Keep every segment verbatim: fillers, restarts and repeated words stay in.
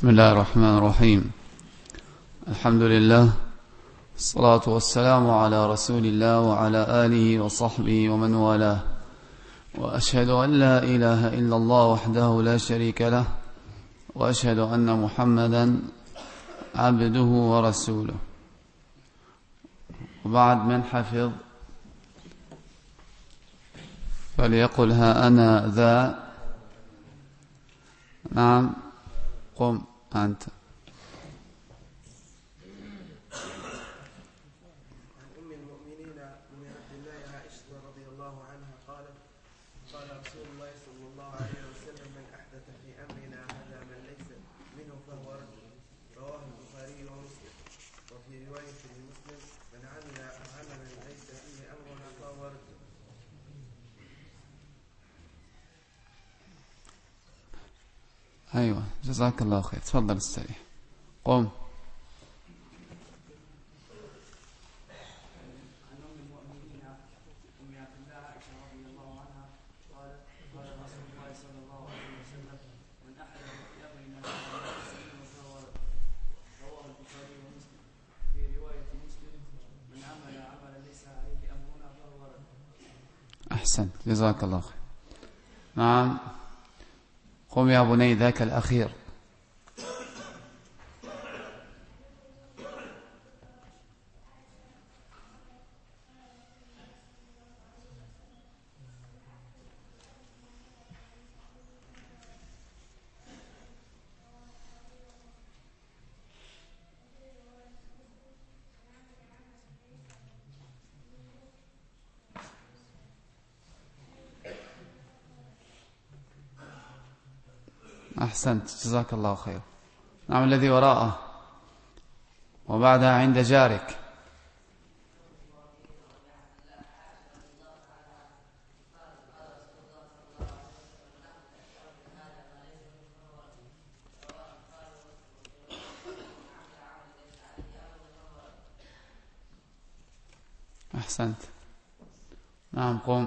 بسم الله الرحمن الرحيم. الحمد لله، الصلاة والسلام على رسول الله وعلى آله وصحبه ومن والاه، وأشهد أن لا إله إلا الله وحده لا شريك له، وأشهد أن محمدا عبده ورسوله. وبعد، من حفظ فليقل ها أنا ذا. نعم، قم أنت. عن أم المؤمنين أم عبد الله عائشة رضي الله عنها قالت: قال رسول الله صلى الله عليه وسلم: من أحدث في أمرنا هذا من ليس منه فهو رد. رواه البخاري ومسلم. وفي رواية لمسلم: من عمل عملا ليس فيه أمرنا فهو رد. أيوة، جزاك الله خير. تفضل استريح. قم. أحسنت، جزاك الله خير. نعم، قم يا بني، ذاك الأخير. أحسنت، جزاك الله خير. نعم، الذي وراءه وبعدها عند جارك. أحسنت. نعم، قم.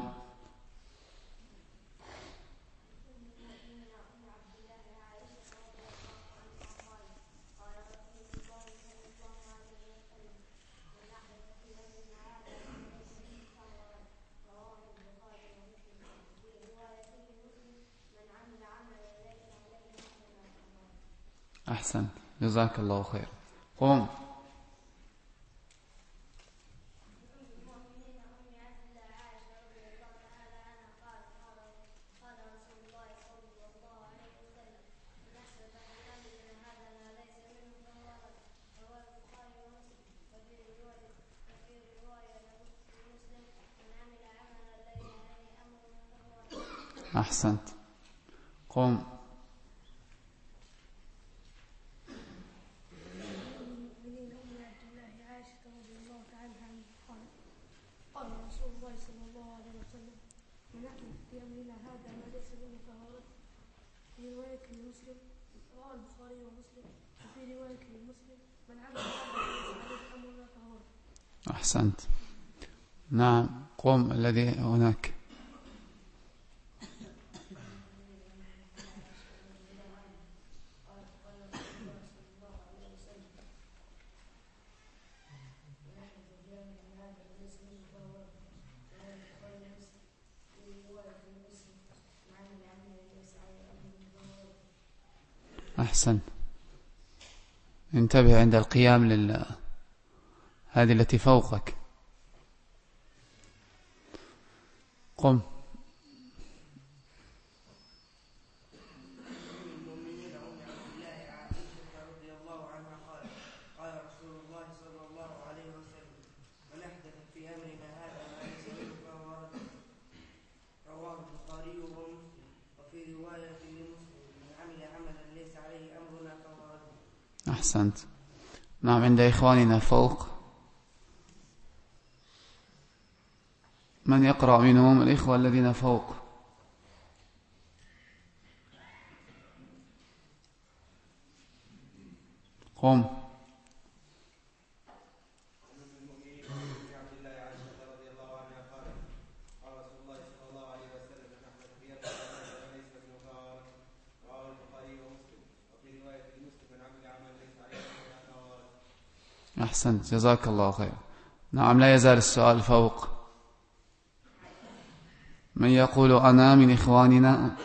أحسنت، جزاك الله خير. قم. أحسنت، قم. قال رسول الله صلى الله عليه وسلم: من أحدث في أمرنا هذا ما ليس منه فهو رد. في رواية لمسلم، رواه البخاري ومسلم. وفي رواية لمسلم: من عمل عملا ليس عليه أمرنا فهو رد. أحسنت. نعم، قم الذي هناك. أحسن. انتبه عند القيام لل هذه التي فوقك. قم. أحسنت. نعم، عند إخواننا فوق. من يقرأ منهم؟ الإخوة الذين فوق. قم. في رواية لمسلم أحسنت جزاك الله خير. نعم لا يزال السؤال فوق. من يقول أنا من إخواننا؟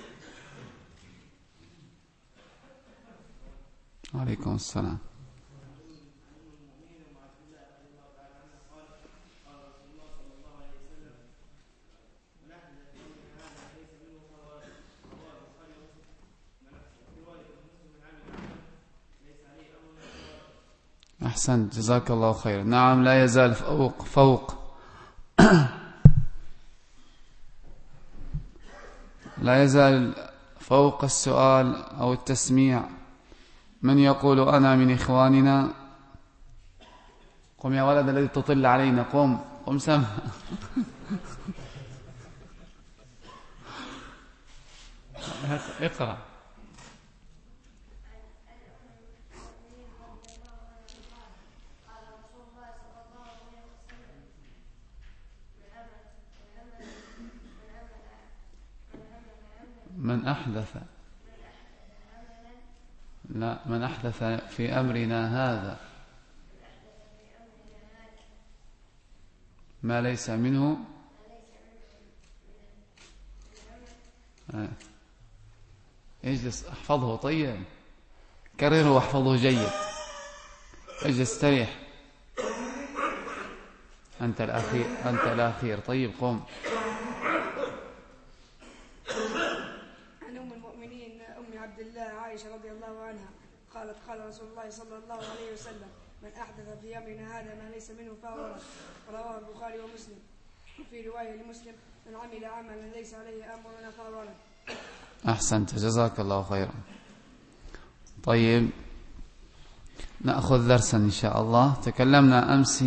عليكم السلام. أحسنت جزاك الله خير. نعم لا يزال فوق فوق لا يزال فوق السؤال أو التسميع. من يقول أنا من إخواننا؟ قم يا ولد الذي تطل علينا، قم قم سمع. اقرأ. من أحدث لا من أحدث في أمرنا هذا ما ليس منه. اجلس احفظه. طيب كرره واحفظه جيد. اجلس استريح. أنت الأخير أنت الأخير. طيب قم. عن أم المؤمنين أم عبد الله عائشة رضي الله عنها قالت قال رسول الله صلى الله عليه وسلم من أحدث في أمرنا هذا ما ليس منه فهو رد. رواه البخاري ومسلم. وفي رواية لمسلم من عمل عملا ليس عليه أمرنا فهو رد. أحسنت جزاك الله خيرا. طيب نأخذ درسا إن شاء الله. تكلمنا أمس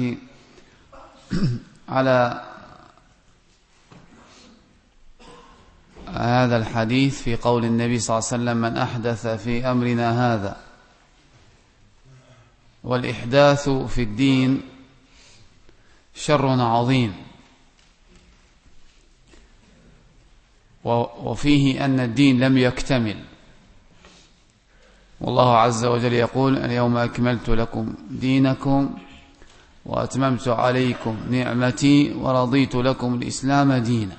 على هذا الحديث في قول النبي صلى الله عليه وسلم من أحدث في أمرنا هذا. والإحداث في الدين شر عظيم، وفيه أن الدين لم يكتمل. والله عز وجل يقول اليوم أكملت لكم دينكم وأتممت عليكم نعمتي ورضيت لكم الإسلام دينا.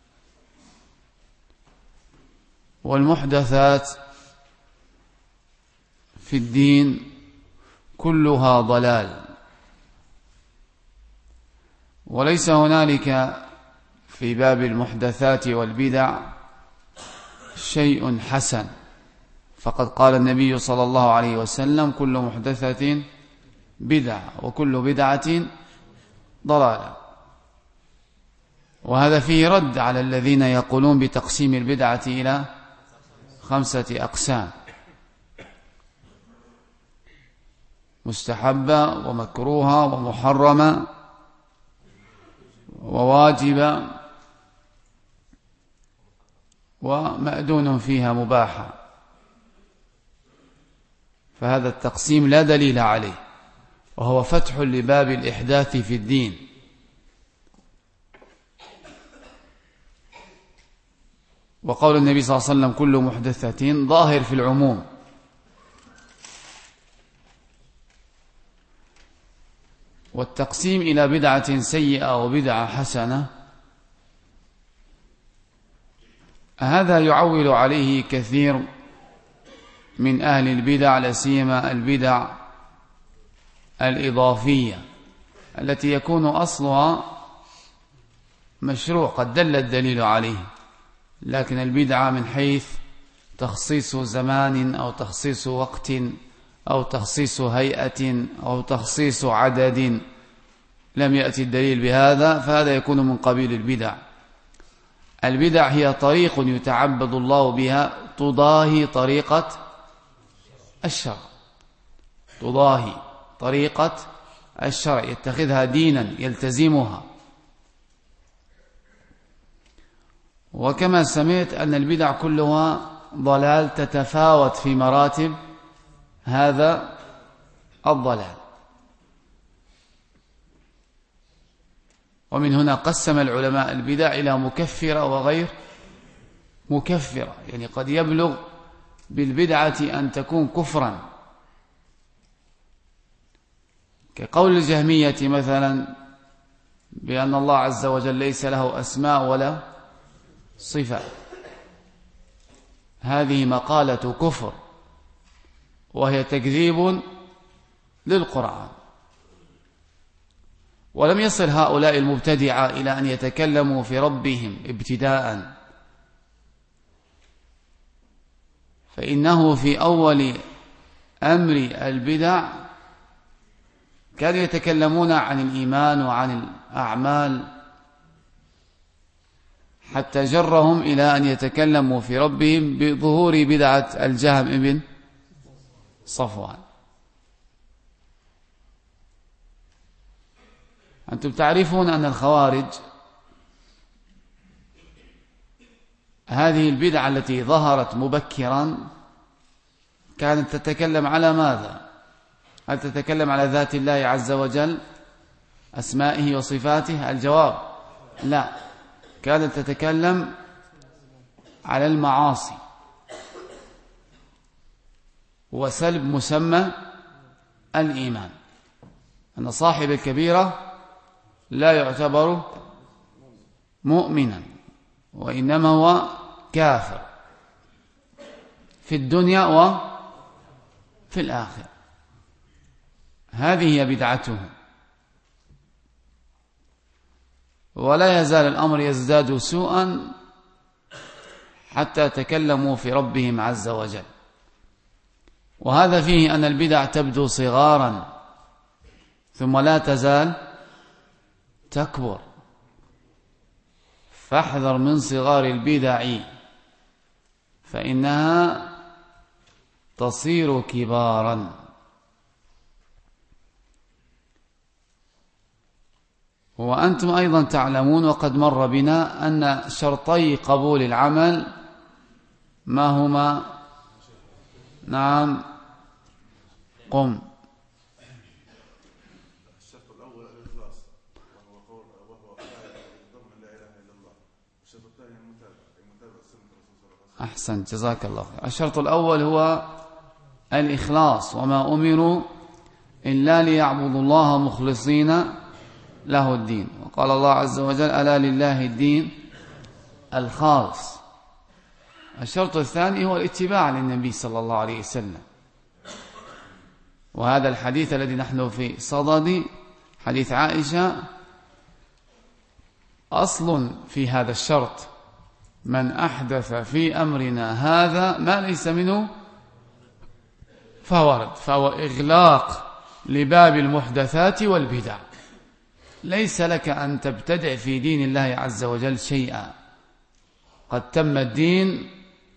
والمحدثات في الدين كلها ضلال، وليس هنالك في باب المحدثات والبدع شيء حسن. فقد قال النبي صلى الله عليه وسلم كل محدثة بدعة وكل بدعة ضلالة. وهذا فيه رد على الذين يقولون بتقسيم البدعة إلى خمسة أقسام: مستحبة ومكروهة ومحرمة وواجبة ومأذون فيها مباحة. فهذا التقسيم لا دليل عليه، وهو فتح لباب الإحداث في الدين. وقول النبي صلى الله عليه وسلم كل محدثة ظاهر في العموم. والتقسيم إلى بدعة سيئة وبدعة حسنة هذا يعول عليه كثير من أهل البدع، لا سيما البدع الإضافية التي يكون أصلها مشروع قد دل الدليل عليه، لكن البدعة من حيث تخصيص زمان أو تخصيص وقت أو تخصيص هيئة أو تخصيص عدد لم يأتي الدليل بهذا، فهذا يكون من قبيل البدع. البدع هي طريق يتعبد الله بها تضاهي طريقة الشرع، تضاهي طريقة الشرع، يتخذها دينا يلتزمها. وكما سمعت أن البدع كلها ضلال تتفاوت في مراتب هذا الضلال. ومن هنا قسم العلماء البدع إلى مكفرة وغير مكفرة، يعني قد يبلغ بالبدعة أن تكون كفرا، كقول الجهمية مثلا بأن الله عز وجل ليس له أسماء ولا صفات، هذه مقالة كفر وهي تكذيب للقرآن. ولم يصل هؤلاء المبتدعة إلى أن يتكلموا في ربهم ابتداء، فإنه في أول أمر البدع كانوا يتكلمون عن الإيمان وعن الأعمال، حتى جرهم إلى أن يتكلموا في ربهم بظهور بدعة الجهم بن صفوان. أنتم تعرفون أن الخوارج هذه البدعة التي ظهرت مبكرا كانت تتكلم على ماذا؟ هل تتكلم على ذات الله عز وجل أسمائه وصفاته؟ الجواب لا، كانت تتكلم على المعاصي وسلب مسمى الإيمان، أن صاحب الكبيرة لا يعتبر مؤمنا وإنما هو كافر في الدنيا وفي الآخرة. هذه هي بدعتهم، ولا يزال الأمر يزداد سوءا حتى تكلموا في ربهم عز وجل. وهذا فيه أن البدع تبدو صغارا ثم لا تزال تكبر، فاحذر من صغار البدع فإنها تصير كبارا. وأنتم أيضا تعلمون وقد مر بنا أن شرطي قبول العمل ما هما؟ نعم قم. الشرط الأول الإخلاص وهو قول وهو ضمن لا إله إلا الله. الشرط الثاني المتابعة المتابعة سنة الرسول صلى الله عليه وسلم. أحسن، جزاك الله خير. الشرط الأول هو الإخلاص، وما أمروا إلا ليعبدوا الله مخلصين له الدين، وقال الله عز وجل ألا لله الدين الخالص. الشرط الثاني هو الاتباع للنبي صلى الله عليه وسلم، وهذا الحديث الذي نحن في صدد حديث عائشة أصل في هذا الشرط: من أحدث في أمرنا هذا ما ليس منه فهو رد. فهو إغلاق لباب المحدثات والبدع. ليس لك أن تبتدع في دين الله عز وجل شيئا، قد تم الدين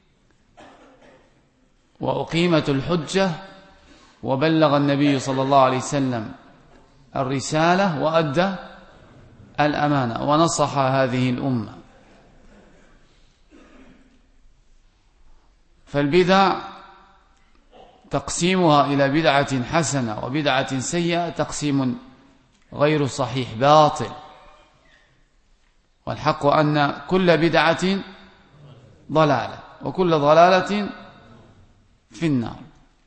وأقيمت الحجة وبلغ النبي صلى الله عليه وسلم الرسالة وأدى الأمانة ونصح هذه الأمة. فالبدع تقسيمها إلى بدعة حسنة وبدعة سيئة تقسيم غير صحيح باطل، والحق أن كل بدعة ضلالة وكل ضلالة في النار.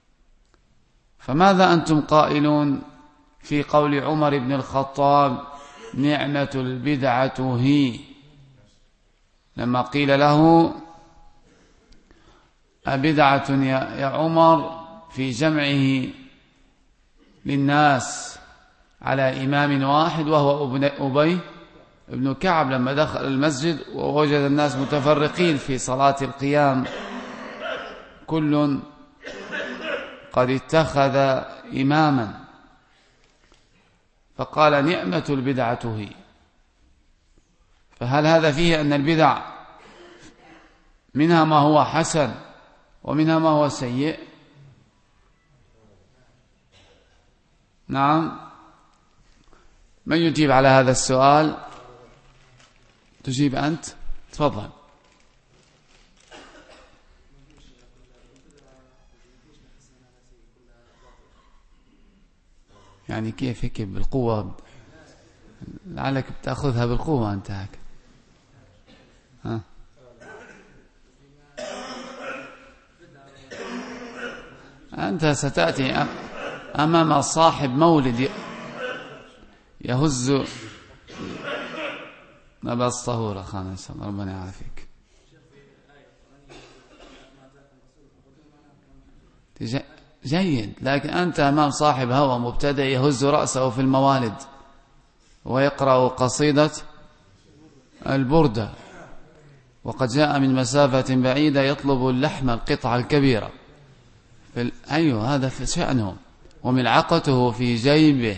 فماذا أنتم قائلون في قول عمر بن الخطاب نعمة البدعة هي، لما قيل له أبدعة يا عمر في جمعه للناس على إمام واحد وهو أبي ابن كعب، لما دخل المسجد ووجد الناس متفرقين في صلاة القيام كل قد اتخذ إماما، فقال نعمة البدعة هي. فهل هذا فيه أن البدع منها ما هو حسن ومنها ما هو سيء؟ نعم، من يجيب على هذا السؤال؟ تجيب أنت؟ تفضل. يعني كيف هيك بالقوة؟ لعلك بتأخذها بالقوة أنت هيك. ها؟ أنت ستأتي أمام صاحب مولد يهز نبص طهور أخانا إن شاء الله ربنا يعافيك. جيد، لكن أنت أمام صاحب هوى مبتدئ يهز رأسه في الموالد ويقرأ قصيدة البردة، وقد جاء من مسافة بعيدة يطلب اللحم القطعة الكبيرة. أيوه هذا في شأنه وملعقته في جيبه.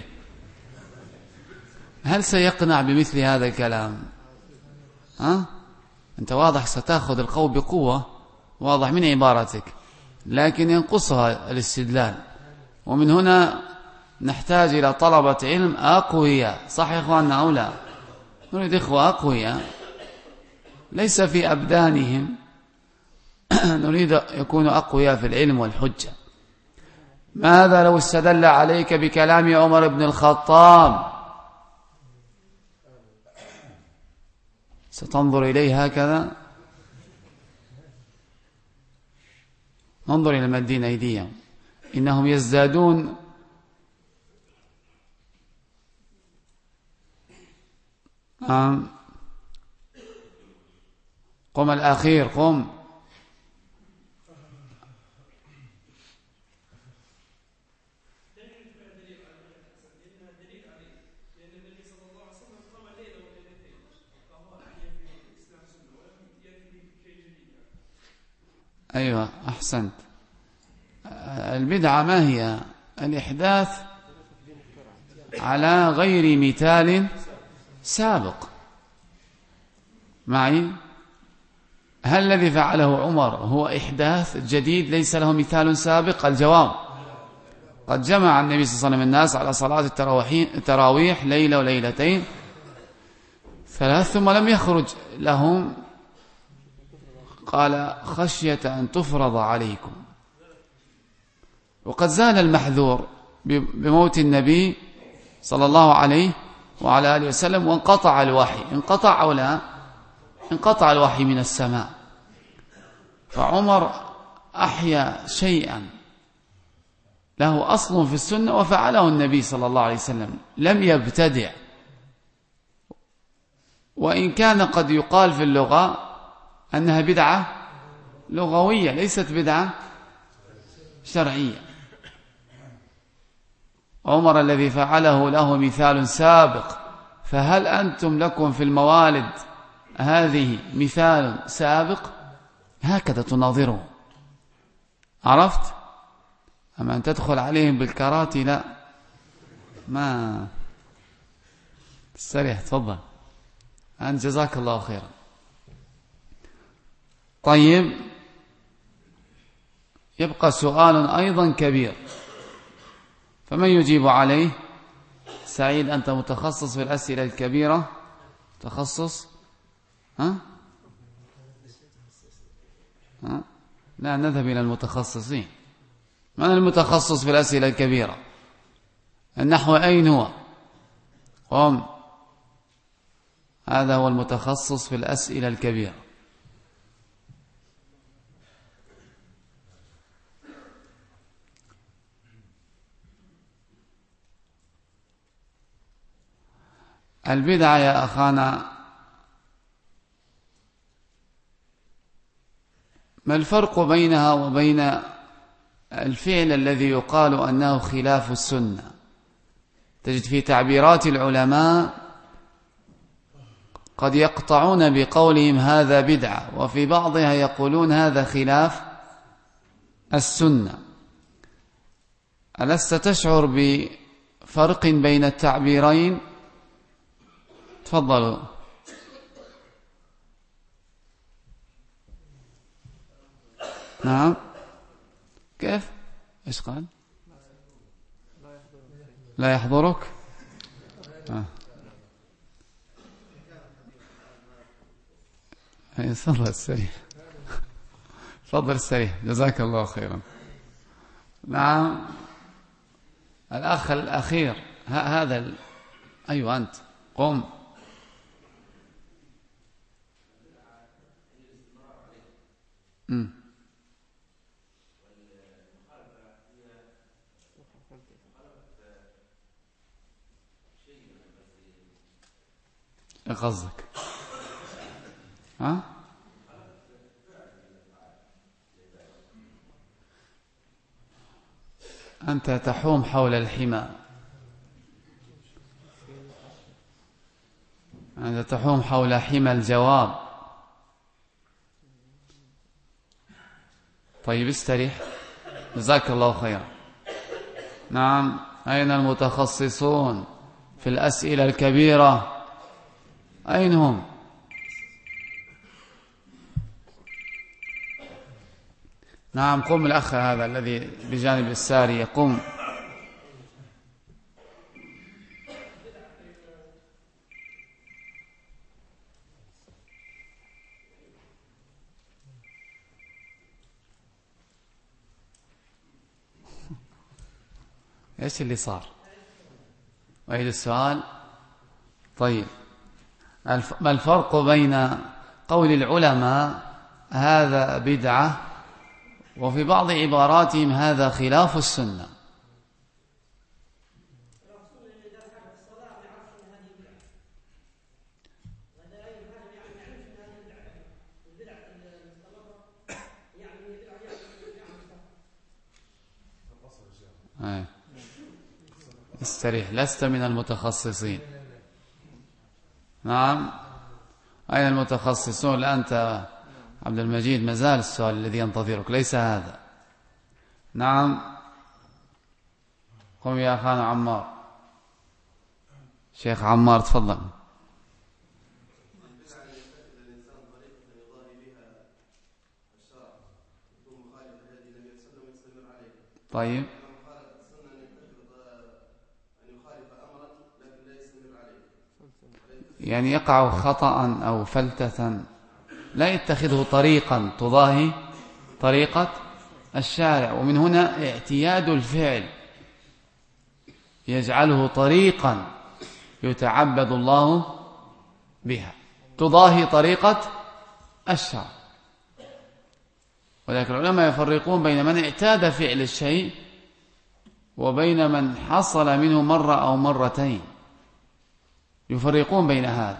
هل سيقنع بمثل هذا الكلام؟ ها؟ أنت واضح ستأخذ القول بقوة، واضح من عبارتك، لكن ينقصها الاستدلال. ومن هنا نحتاج إلى طلبة علم أقوياء، صح يا إخواننا أو لا؟ نريد إخوة أقوياء ليس في أبدانهم نريد يكونوا أقوياء في العلم والحجة. ماذا لو استدل عليك بكلام عمر بن الخطاب؟ ستنظر إليه هكذا؟ انظر إلى مدين أيديهم، إنهم يزدادون آم. قم الأخير قم. أيوة أحسنت. البدعة ما هي؟ الإحداث على غير مثال سابق. معي؟ هل الذي فعله عمر هو إحداث جديد ليس له مثال سابق؟ الجواب قد جمع النبي صلى الله عليه وسلم الناس على صلاة التراويح ليلة وليلتين ثلاث ثم لم يخرج لهم، قال خشية أن تفرض عليكم. وقد زال المحذور بموت النبي صلى الله عليه وعلى آله وسلم، وانقطع الوحي. انقطع أو لا؟ انقطع الوحي من السماء. فعمر أحيا شيئا له أصل في السنة وفعله النبي صلى الله عليه وسلم، لم يبتدع. وإن كان قد يقال في اللغة أنها بدعة لغوية ليست بدعة شرعية. عمر الذي فعله له مثال سابق، فهل أنتم لكم في الموالد هذه مثال سابق؟ هكذا تناظره. عرفت؟ أما أن تدخل عليهم بالكراتي لا، ما استريح. تفضل أنت، جزاك الله خيرا. طيب، يبقى سؤال أيضا كبير، فمن يجيب عليه؟ سعيد أنت متخصص في الأسئلة الكبيرة، تخصص ها؟ ها؟ لا، نذهب إلى المتخصصين. من المتخصص في الأسئلة الكبيرة؟ النحو أين هو؟ قم، هذا هو المتخصص في الأسئلة الكبيرة. البدعة يا أخانا، ما الفرق بينها وبين الفعل الذي يقال أنه خلاف السنة؟ تجد في تعبيرات العلماء قد يقطعون بقولهم هذا بدعة، وفي بعضها يقولون هذا خلاف السنة. ألست تشعر بفرق بين التعبيرين؟ تفضلوا. نعم، كيف؟ إيش قال؟ لا يحضرك؟ آه. تفضل السريع، تفضل السريع، جزاك الله خيرا. نعم، الأخ الأخير هذا ال... أيوة أنت قم. م. إيه قصدك؟ ها؟ أنت تحوم حول الحمى، أنت تحوم حول حمى الجواب. طيب استريح، جزاك الله خيرا. نعم، أين المتخصصون في الأسئلة الكبيرة؟ أين هم؟ نعم، قم الأخ هذا الذي بجانب الساري يقوم. ايش اللي صار؟ وأعيد السؤال. طيب، ما الفرق بين قول العلماء هذا بدعة وفي بعض عباراتهم هذا خلاف السنة؟ أي. استريح، لست من المتخصصين. نعم، أين المتخصصون؟ لا أنت عبد المجيد، مازال السؤال الذي ينتظرك ليس هذا. نعم، قم يا أخانا عمار. شيخ عمار تفضل. طيب، يعني يقع خطأ أو فلتة لا يتخذه طريقا تضاهي طريقة الشارع، ومن هنا اعتياد الفعل يجعله طريقا يتعبد الله بها تضاهي طريقة الشرع. ولكن العلماء يفرقون بين من اعتاد فعل الشيء وبين من حصل منه مرة أو مرتين، يفرقون بين هذا.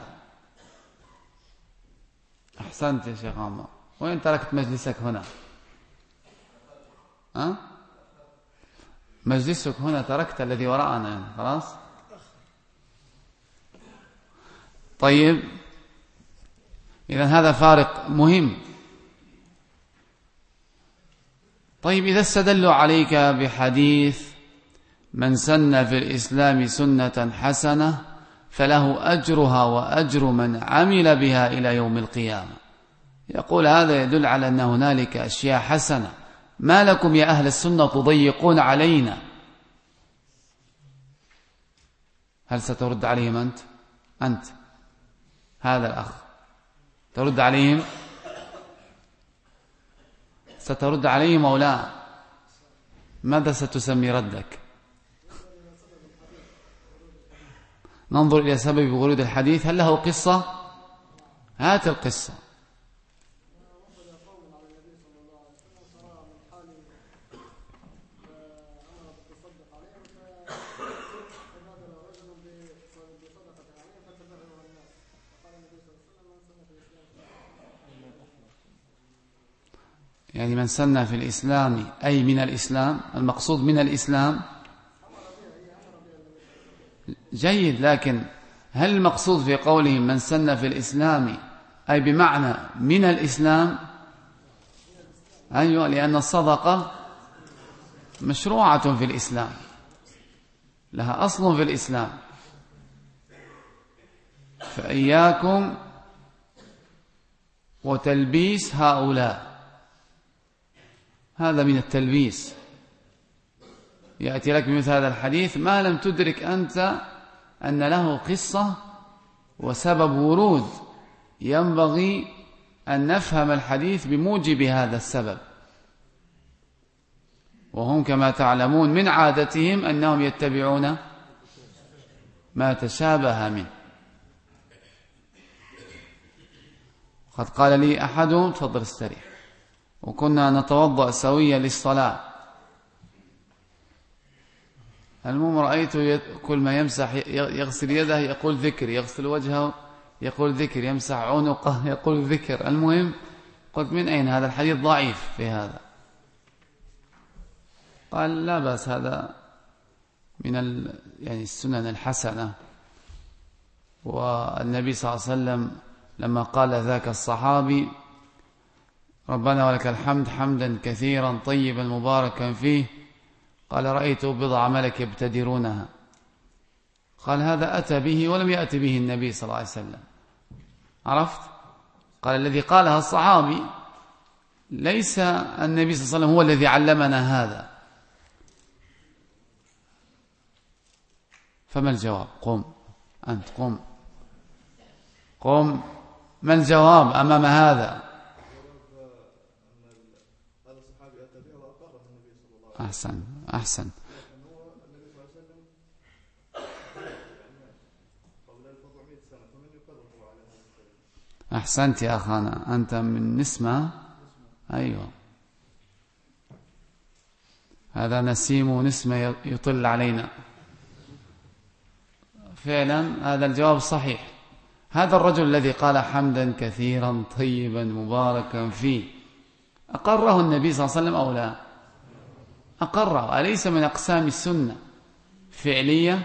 أحسنت يا شيخ عمار. وين تركت مجلسك هنا؟ أه؟ مجلسك هنا تركت الذي وراءنا يعني. خلاص. طيب، إذن هذا فارق مهم. طيب، إذا استدلوا عليك بحديث من سن في الإسلام سنة حسنة فله أجرها وأجر من عمل بها إلى يوم القيامة، يقول هذا يدل على أن هنالك أشياء حسنة، ما لكم يا أهل السنة تضيقون علينا؟ هل سترد عليهم أنت؟ أنت هذا الأخ ترد عليهم؟ سترد عليهم أو لا؟ ماذا ستسمي ردك؟ ننظر إلى سبب ورود الحديث، هل له قصة؟ هات القصة. يعني من سن في الإسلام أي من الإسلام، المقصود من الإسلام جيد، لكن هل المقصود في قولهم من سن في الإسلام أي بمعنى من الإسلام؟ أيوة، لأن الصدقة مشروعة في الإسلام، لها أصل في الإسلام. فإياكم وتلبيس هؤلاء، هذا من التلبيس. يأتي لك بمثل هذا الحديث ما لم تدرك أنت أن له قصة وسبب ورود، ينبغي أن نفهم الحديث بموجب هذا السبب. وهم كما تعلمون من عادتهم أنهم يتبعون ما تشابه منه. قد قال لي أحدهم تفضل استريح، وكنا نتوضأ سويا للصلاة، المهم رأيته كل ما يمسح يغسل يده يقول ذكر، يغسل وجهه يقول ذكر، يمسح عنقه يقول ذكر. المهم قلت من أين هذا الحديث؟ ضعيف في هذا. قال لا بأس، هذا من ال... يعني السنن الحسنة. والنبي صلى الله عليه وسلم لما قال ذاك الصحابي ربنا ولك الحمد حمدا كثيرا طيبا مباركا فيه، قال رأيت بضع ملك يبتدرونها. قال هذا أتى به ولم يأتي به النبي صلى الله عليه وسلم. عرفت؟ قال الذي قالها الصحابي، ليس النبي صلى الله عليه وسلم هو الذي علمنا هذا. فما الجواب؟ قم أنت، قم قم، ما الجواب أمام هذا؟ أحسن أحسن أحسنت يا أخانا، أنت من نسمة. أيوة، هذا نسيم ونسمة يطل علينا. فعلا هذا الجواب صحيح. هذا الرجل الذي قال حمدا كثيرا طيبا مباركا فيه، أقره النبي صلى الله عليه وسلم أو لا؟ أقره. أليس من أقسام السنة فعلية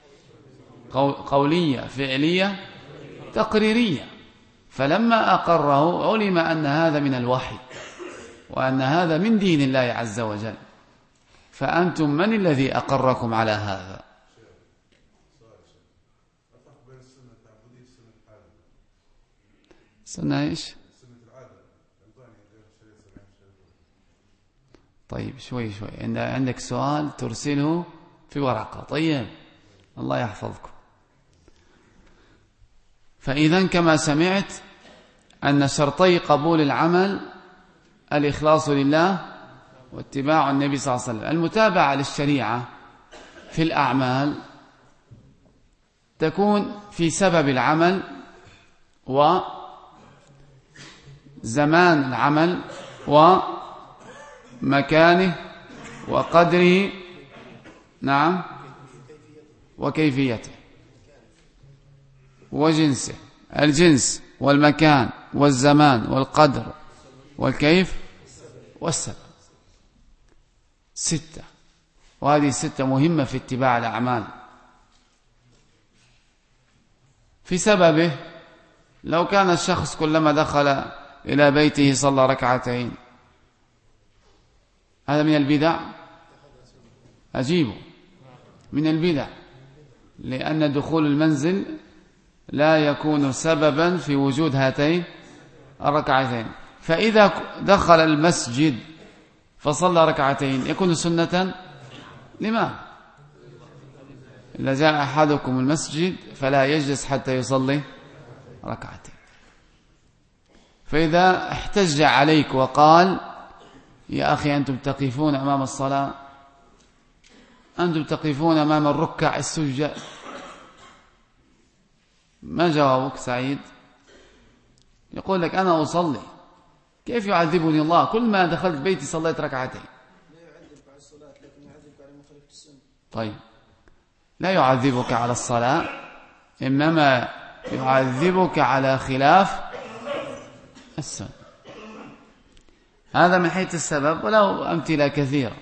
قولية فعلية تقريرية؟ فلما أقره علم أن هذا من الوحي وأن هذا من دين الله عز وجل. فأنتم من الذي أقركم على هذا؟ سنة إيش؟ طيب شوي شوي، عندك سؤال ترسله في ورقة. طيب الله يحفظكم. فإذا كما سمعت أن شرطي قبول العمل الإخلاص لله واتباع النبي صلى الله عليه وسلم. المتابعة للشريعة في الأعمال تكون في سبب العمل وزمان العمل ومكانه وقدره، نعم، وكيفيته وجنسه، الجنس والمكان والزمان والقدر والكيف والسبب. ستة، وهذه الستة مهمة في اتباع الأعمال. في سببه، لو كان الشخص كلما دخل إلى بيته صلى ركعتين، هذا من البدع. أجيبه من البدع، لأن دخول المنزل لا يكون سببا في وجود هاتين الركعتين. فإذا دخل المسجد فصلى ركعتين يكون سنة. لماذا؟ إذا جاء أحدكم المسجد فلا يجلس حتى يصلي ركعتين. فإذا احتج عليك وقال يا أخي أنتم تقفون أمام الصلاة، أنتم تقفون أمام الركع السجد، ما جوابك سعيد؟ يقول لك أنا أصلي، كيف يعذبني الله؟ كل ما دخلت بيتي صليت ركعتين. لا يعذبك على الصلاة لكن يعذبك على مخالفة السنة. طيب، لا يعذبك على الصلاة، إنما يعذبك على خلاف السنة. هذا من حيث السبب، ولو أمثلة كثيرة.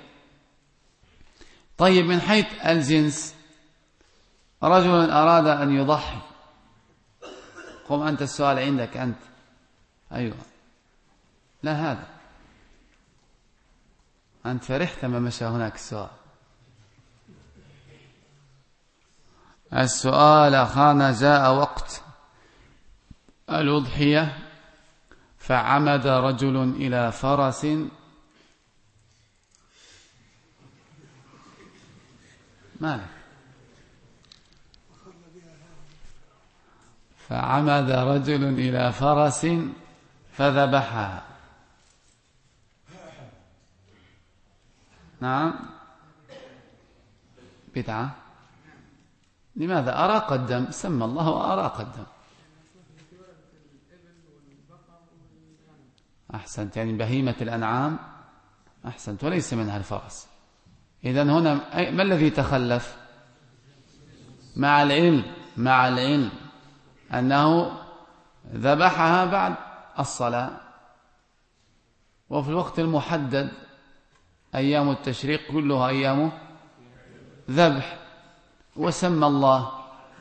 طيب، من حيث الجنس، رجل أراد أن يضحي. قم أنت، السؤال عندك أنت. أيوة، لا هذا أنت فرحت ما مشى هناك السؤال. السؤال أخانا: جاء وقت الأضحية فعمد رجل إلى فرس ماله فعمد رجل إلى فرس فذبحها. نعم، بدعة. لماذا؟ أراق الدم، سمى الله وأراق الدم. أحسنت، يعني بهيمة الأنعام. أحسنت، وليس منها الفرس. إذن هنا ما الذي تخلف؟ مع العلم مع العلم أنه ذبحها بعد الصلاة وفي الوقت المحدد. أيام التشريق كلها أيام ذبح، وسمى الله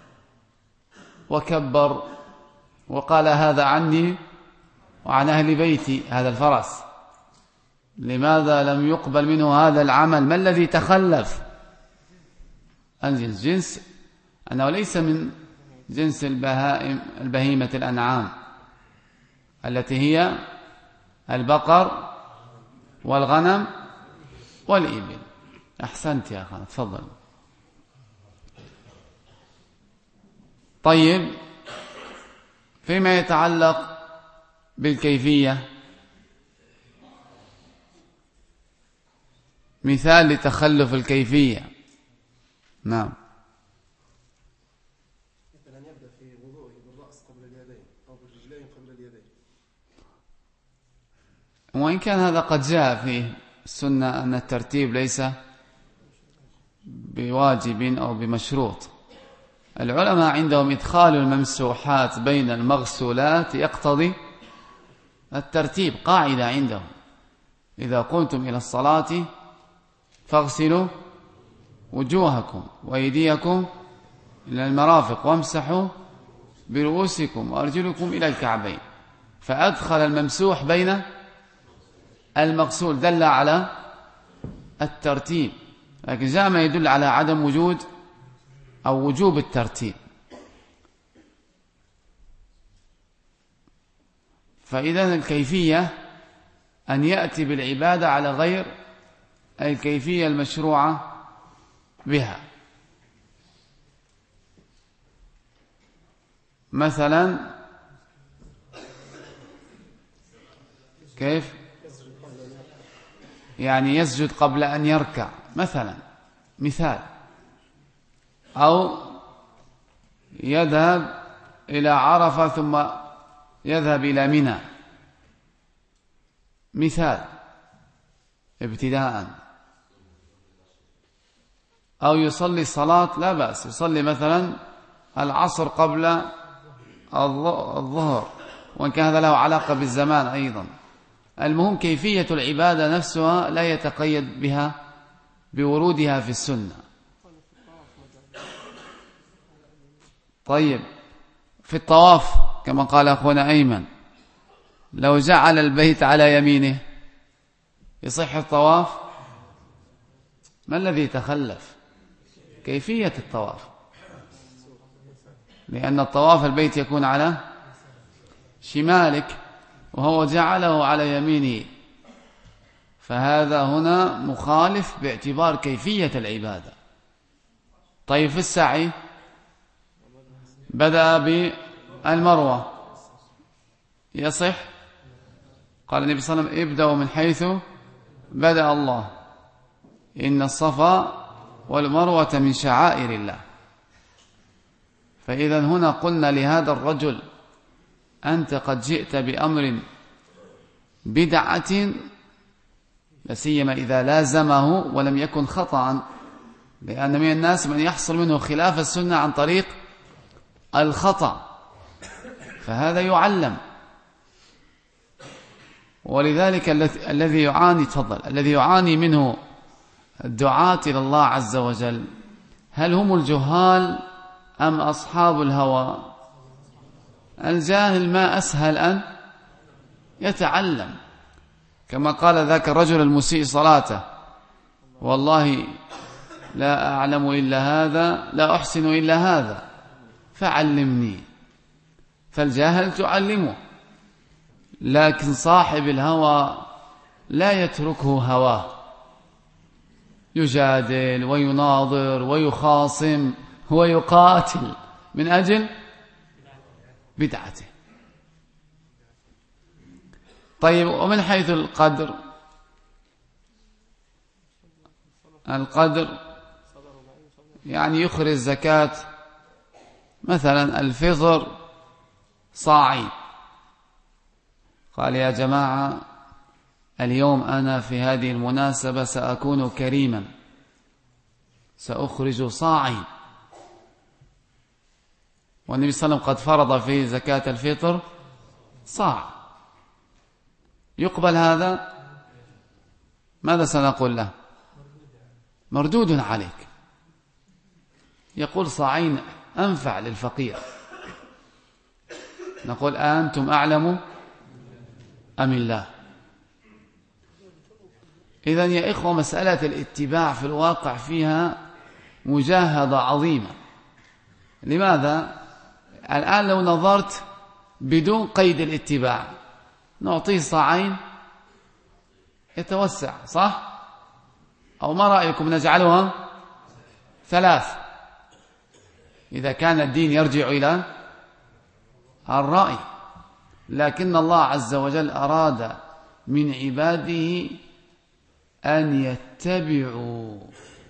وكبر وقال هذا عني وعن أهل بيتي هذا الفرس. لماذا لم يقبل منه هذا العمل؟ ما الذي تخلف؟ الجنس جنس أنه ليس من جنس البهائم البهيمة الأنعام التي هي البقر والغنم والإبل. أحسنت يا أخي، تفضل. طيب، فيما يتعلق بالكيفية، مثال لتخلف الكيفية. نعم. مثلا يبدأ في وضوءه بالرأس قبل اليدين أو بالرجلين قبل اليدين. وإن كان هذا قد جاء في السنة أن الترتيب ليس بواجب أو بمشروط. العلماء عندهم إدخال الممسوحات بين المغسولات يقتضي الترتيب، قاعدة عندهم: إذا قمتم إلى الصلاة فاغسلوا وجوهكم وأيديكم إلى المرافق وامسحوا برؤوسكم وأرجلكم إلى الكعبين. فأدخل الممسوح بين المغسول، دل على الترتيب، لكن جاء ما يدل على عدم وجود أو وجوب الترتيب. فإذا الكيفية أن يأتي بالعبادة على غير الكيفية المشروعة بها. مثلا كيف؟ يعني يسجد قبل أن يركع مثلا، مثال. أو يذهب إلى عرفة ثم يذهب إلى منى، مثال ابتداء. أو يصلي الصلاة، لا بأس، يصلي مثلا العصر قبل الظهر، وإن كان هذا له علاقة بالزمان أيضا. المهم كيفية العبادة نفسها لا يتقيد بها بورودها في السنة. طيب، في الطواف كما قال أخونا أيمن، لو جعل البيت على يمينه يصح الطواف؟ ما الذي تخلف؟ كيفية الطواف، لأن الطواف البيت يكون على شمالك وهو جعله على يمينه، فهذا هنا مخالف باعتبار كيفية العبادة. طيب، في السعي بدأ بالمروة، يصح؟ قال النبي صلى الله عليه وسلم: ابدأوا من حيث بدأ الله، إن الصفا والمروة من شعائر الله. فإذا هنا قلنا لهذا الرجل: أنت قد جئت بأمر بدعة، لسيما إذا لازمه ولم يكن خطأ، لأن من الناس من يحصل منه خلاف السنة عن طريق الخطأ، فهذا يعلم. ولذلك الذي يعاني تفضل الذي يعاني منه الدعاة إلى الله عز وجل، هل هم الجهال أم أصحاب الهوى؟ الجاهل ما أسهل أن يتعلم، كما قال ذاك الرجل المسيء صلاته: والله لا أعلم إلا هذا، لا أحسن إلا هذا فعلمني. فالجاهل تعلمه، لكن صاحب الهوى لا يتركه هواه، يجادل ويناظر ويخاصم ويقاتل من أجل بدعته. طيب، ومن حيث القدر، القدر يعني يخرج زكاة مثلا الفطر صاعين، قال: يا جماعة اليوم أنا في هذه المناسبة سأكون كريما، سأخرج صاعين. والنبي صلى الله عليه وسلم قد فرض في زكاة الفطر صاع، يقبل هذا؟ ماذا سنقول له؟ مردود عليك. يقول صاعين أنفع للفقير. نقول أنتم أعلم أم الله؟ إذن يا إخوة مسألة الاتباع في الواقع فيها مجاهدة عظيمة. لماذا؟ الآن لو نظرت بدون قيد الاتباع نعطيه صاعين يتوسع، صح؟ أو ما رأيكم نجعلها ثلاث إذا كان الدين يرجع إلى الرأي؟ لكن الله عز وجل أراد من عباده أن يتبعوا،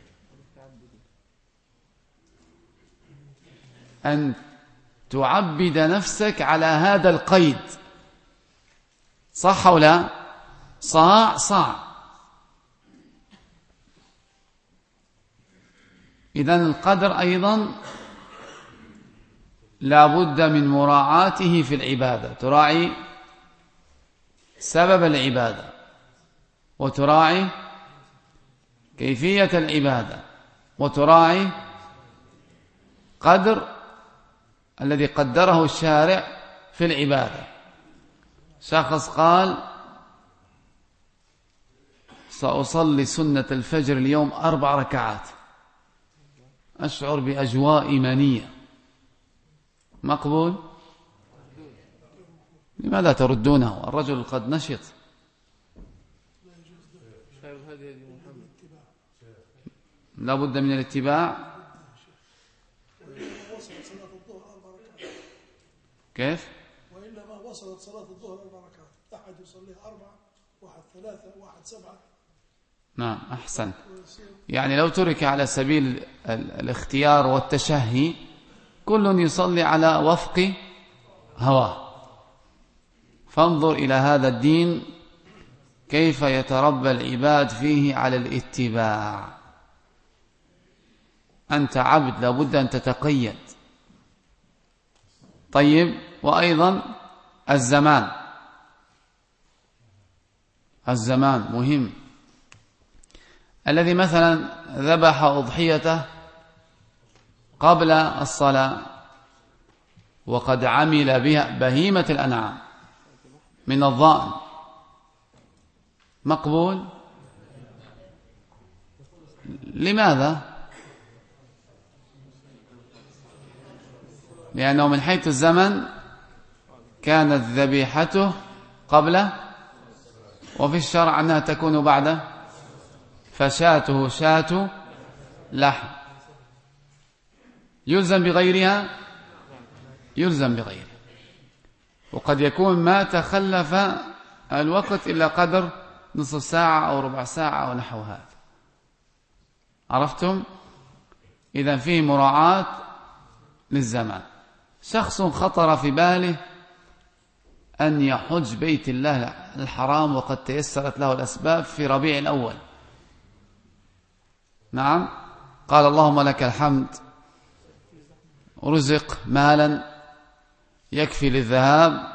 أن تعبد نفسك على هذا القيد، صح أو لا؟ صاع صاع. إذن القدر أيضا لا بد من مراعاته في العبادة، تراعي سبب العبادة وتراعي كيفية العبادة وتراعي قدر الذي قدره الشارع في العبادة. شخص قال سأصلي سنة الفجر اليوم أربع ركعات، أشعر بأجواء إيمانية، مقبول؟ لماذا تردونه؟ الرجل قد نشط. لا بد من الاتباع. كيف؟ وإلا ما وصلت صلاة الظهر أربع ركعات، أحد يصليها أربعة، واحد ثلاثة، واحد سبعة. نعم أحسن. يعني لو ترك على سبيل الاختيار والتشهي كل يصلي على وفق هواه. فانظر إلى هذا الدين كيف يتربى العباد فيه على الاتباع. أنت عبد لابد أن تتقيد. طيب، وأيضا الزمان، الزمان مهم. الذي مثلا ذبح أضحيته قبل الصلاة وقد عمل بها بهيمة الأنعام من الضأن، مقبول؟ لماذا؟ لأنه من حيث الزمن كانت ذبيحته قبل، وفي الشرع أنها تكون بعد، فشاته شاة لحم. يلزم بغيرها؟ يلزم بغيرها. وقد يكون ما تخلف الوقت إلا قدر نصف ساعة أو ربع ساعة أو نحو هذا. عرفتم؟ إذن فيه مراعاة للزمان. شخص خطر في باله أن يحج بيت الله الحرام وقد تيسرت له الأسباب في ربيع الأول. نعم، قال اللهم لك الحمد، رزق مالا يكفي للذهاب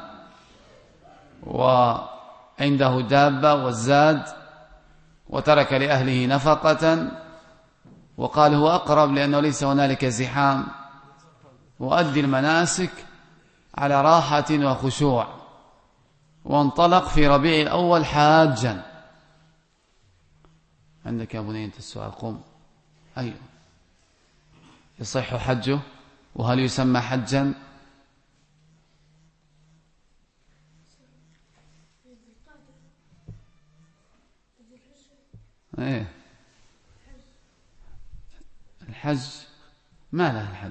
وعنده دابة والزاد وترك لأهله نفقة، وقال هو أقرب لأنه ليس هنالك زحام، وأدي المناسك على راحة وخشوع، وانطلق في ربيع الأول حاجا. عندك يا بني أنت السؤال، قم. أيوه، يصح حجه؟ وهل يسمى حجا؟ ايه الحج ما له الحج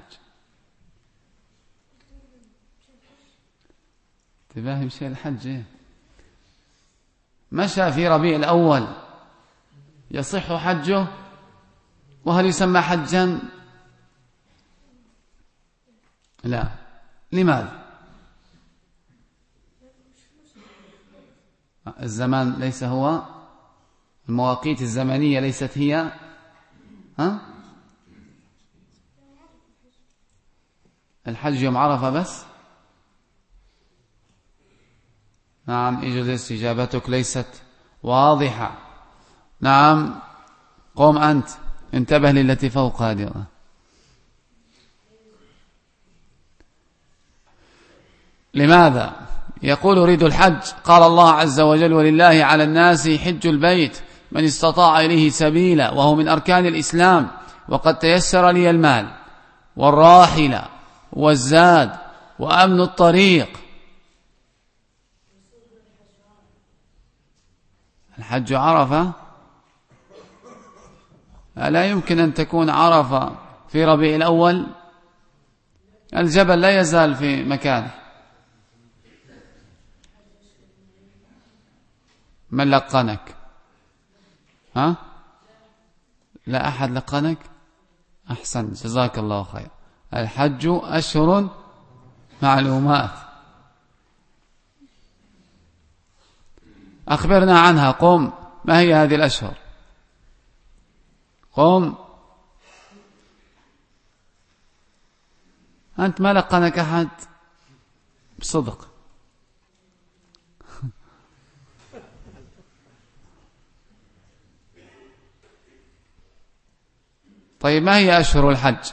تباهم شيء الحج إيه؟ مشى في ربيع الأول يصح حجه؟ وهل يسمى حجا؟ لا. لماذا؟ الزمان ليس هو، المواقيت الزمنية ليست هي. ها؟ الحج يوم عرفة بس؟ نعم يجوز استجابتك ليست واضحة. نعم قم أنت، انتبه للتي فوق هذه. لماذا؟ يقول أريد الحج، قال الله عز وجل ولله على الناس حج البيت من استطاع إليه سبيلا، وهو من أركان الإسلام، وقد تيسر لي المال والراحلة والزاد وأمن الطريق. الحج عرفة؟ لا يمكن أن تكون عرفة في ربيع الأول، الجبل لا يزال في مكانه. من لقنك؟ ها؟ لا أحد لقنك؟ أحسن، جزاك الله خير. الحج أشهر معلومات، أخبرنا عنها. قم، ما هي هذه الأشهر؟ قم، أنت ما لقنك أحد بصدق. طيب ما هي أشهر الحج؟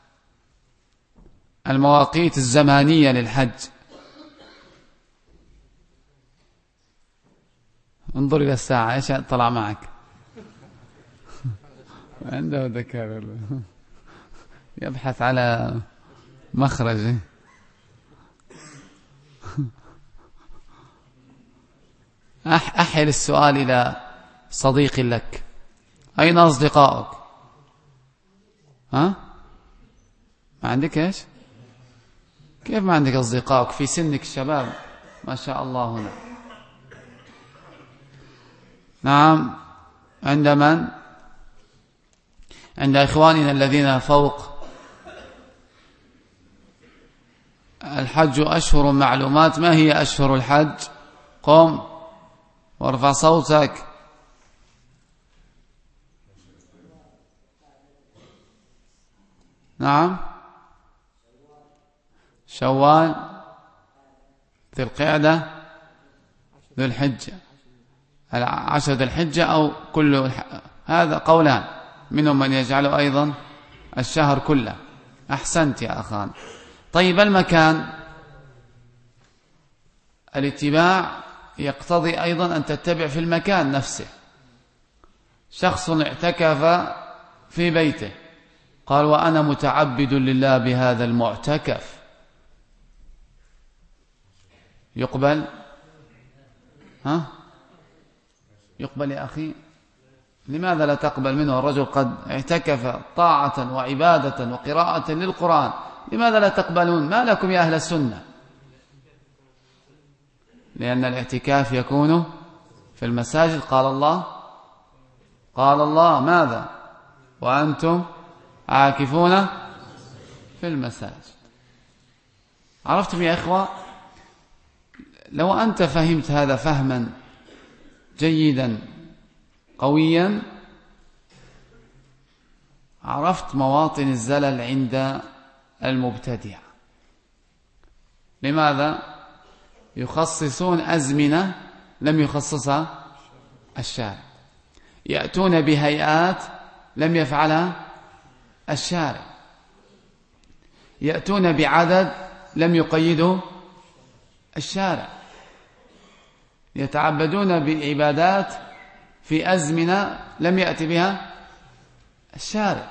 المواقيت الزمانية للحج. انظر إلى الساعة، إيش طلع معك؟ عنده ذكاء، يبحث على مخرج. أحل السؤال إلى صديق لك، أين أصدقائك؟ ها؟ ما عندك إيش؟ كيف ما عندك أصدقائك في سنك الشباب؟ ما شاء الله. هنا نعم، عند من؟ عند إخواننا الذين فوق. الحج أشهر معلومات. ما هي أشهر الحج؟ قم وارفع صوتك. نعم، شوال، ذي القعدة، ذو الحجة، عشر ذي الحجة أو كل الح... هذا قولان، منهم من يجعل أيضا الشهر كله. أحسنت يا أخان. طيب المكان، الاتباع يقتضي أيضا أن تتبع في المكان نفسه. شخص اعتكف في بيته، قال وأنا متعبد لله بهذا المعتكف، يقبل؟ ها؟ يقبل يا أخي؟ لماذا لا تقبل منه؟ الرجل قد اعتكف طاعة وعبادة وقراءة للقرآن، لماذا لا تقبلون؟ ما لكم يا أهل السنة؟ لأن الاعتكاف يكون في المساجد. قال الله قال الله ماذا؟ وأنتم عاكفون في المساجد. عرفتم يا إخوة؟ لو أنت فهمت هذا فهما جيدا قويا، عرفت مواطن الزلل عند المبتدع. لماذا؟ يخصصون أزمنة لم يخصصها الشارع، يأتون بهيئات لم يفعلها الشارع، يأتون بعدد لم يقيده الشارع، يتعبدون بعبادات في أزمنة لم يأتي بها الشارع.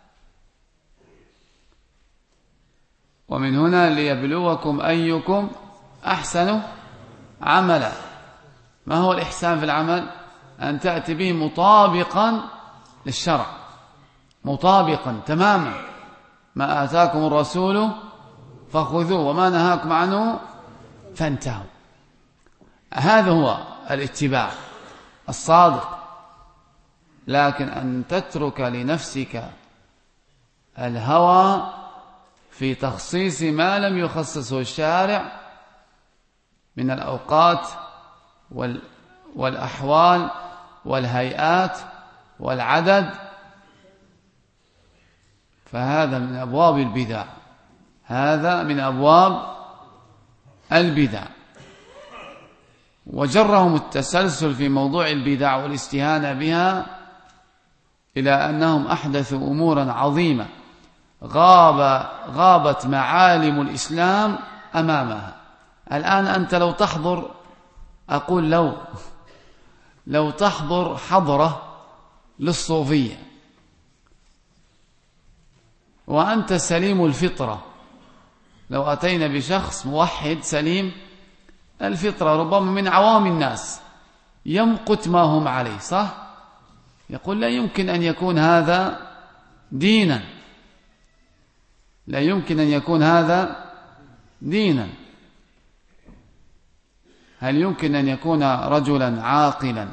ومن هنا ليبلوكم أيكم أحسن عملا. ما هو الإحسان في العمل؟ أن تأتي به مطابقا للشرع، مطابقا تماما. ما آتاكم الرسول فخذوه وما نهاكم عنه فانتهوا. هذا هو الاتباع الصادق. لكن أن تترك لنفسك الهوى في تخصيص ما لم يخصصه الشارع من الأوقات والأحوال والهيئات والعدد، فهذا من أبواب البدع، هذا من أبواب البدع. وجرهم التسلسل في موضوع البدع والاستهانة بها إلى أنهم أحدثوا أمورا عظيمة غاب غابت معالم الإسلام أمامها. الآن أنت لو تحضر، أقول لو لو تحضر حضرة للصوفية وأنت سليم الفطرة، لو أتينا بشخص موحد سليم الفطرة ربما من عوام الناس يمقت ما هم عليه، صح؟ يقول لا يمكن أن يكون هذا دينا، لا يمكن أن يكون هذا دينا. هل يمكن أن يكون رجلا عاقلا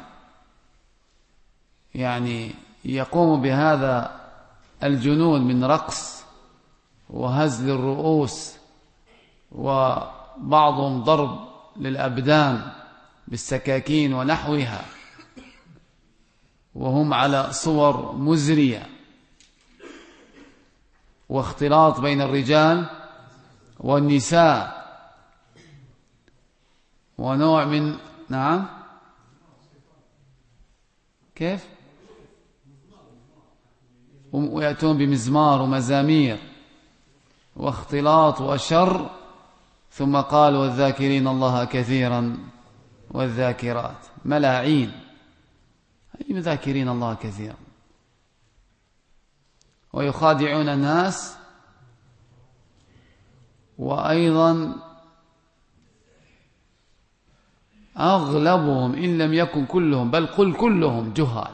يعني يقوم بهذا الجنون من رقص وهزل الرؤوس وبعضهم ضرب للأبدان بالسكاكين ونحوها وهم على صور مزرية واختلاط بين الرجال والنساء ونوع من نعم كيف ويأتون بمزمار ومزامير واختلاط وشر، ثم قال والذاكرين الله كثيرا والذاكرات، ملاعين أي ذاكرين الله كثيرا، ويخادعون الناس، وأيضا أغلبهم إن لم يكن كلهم بل قل كلهم جهال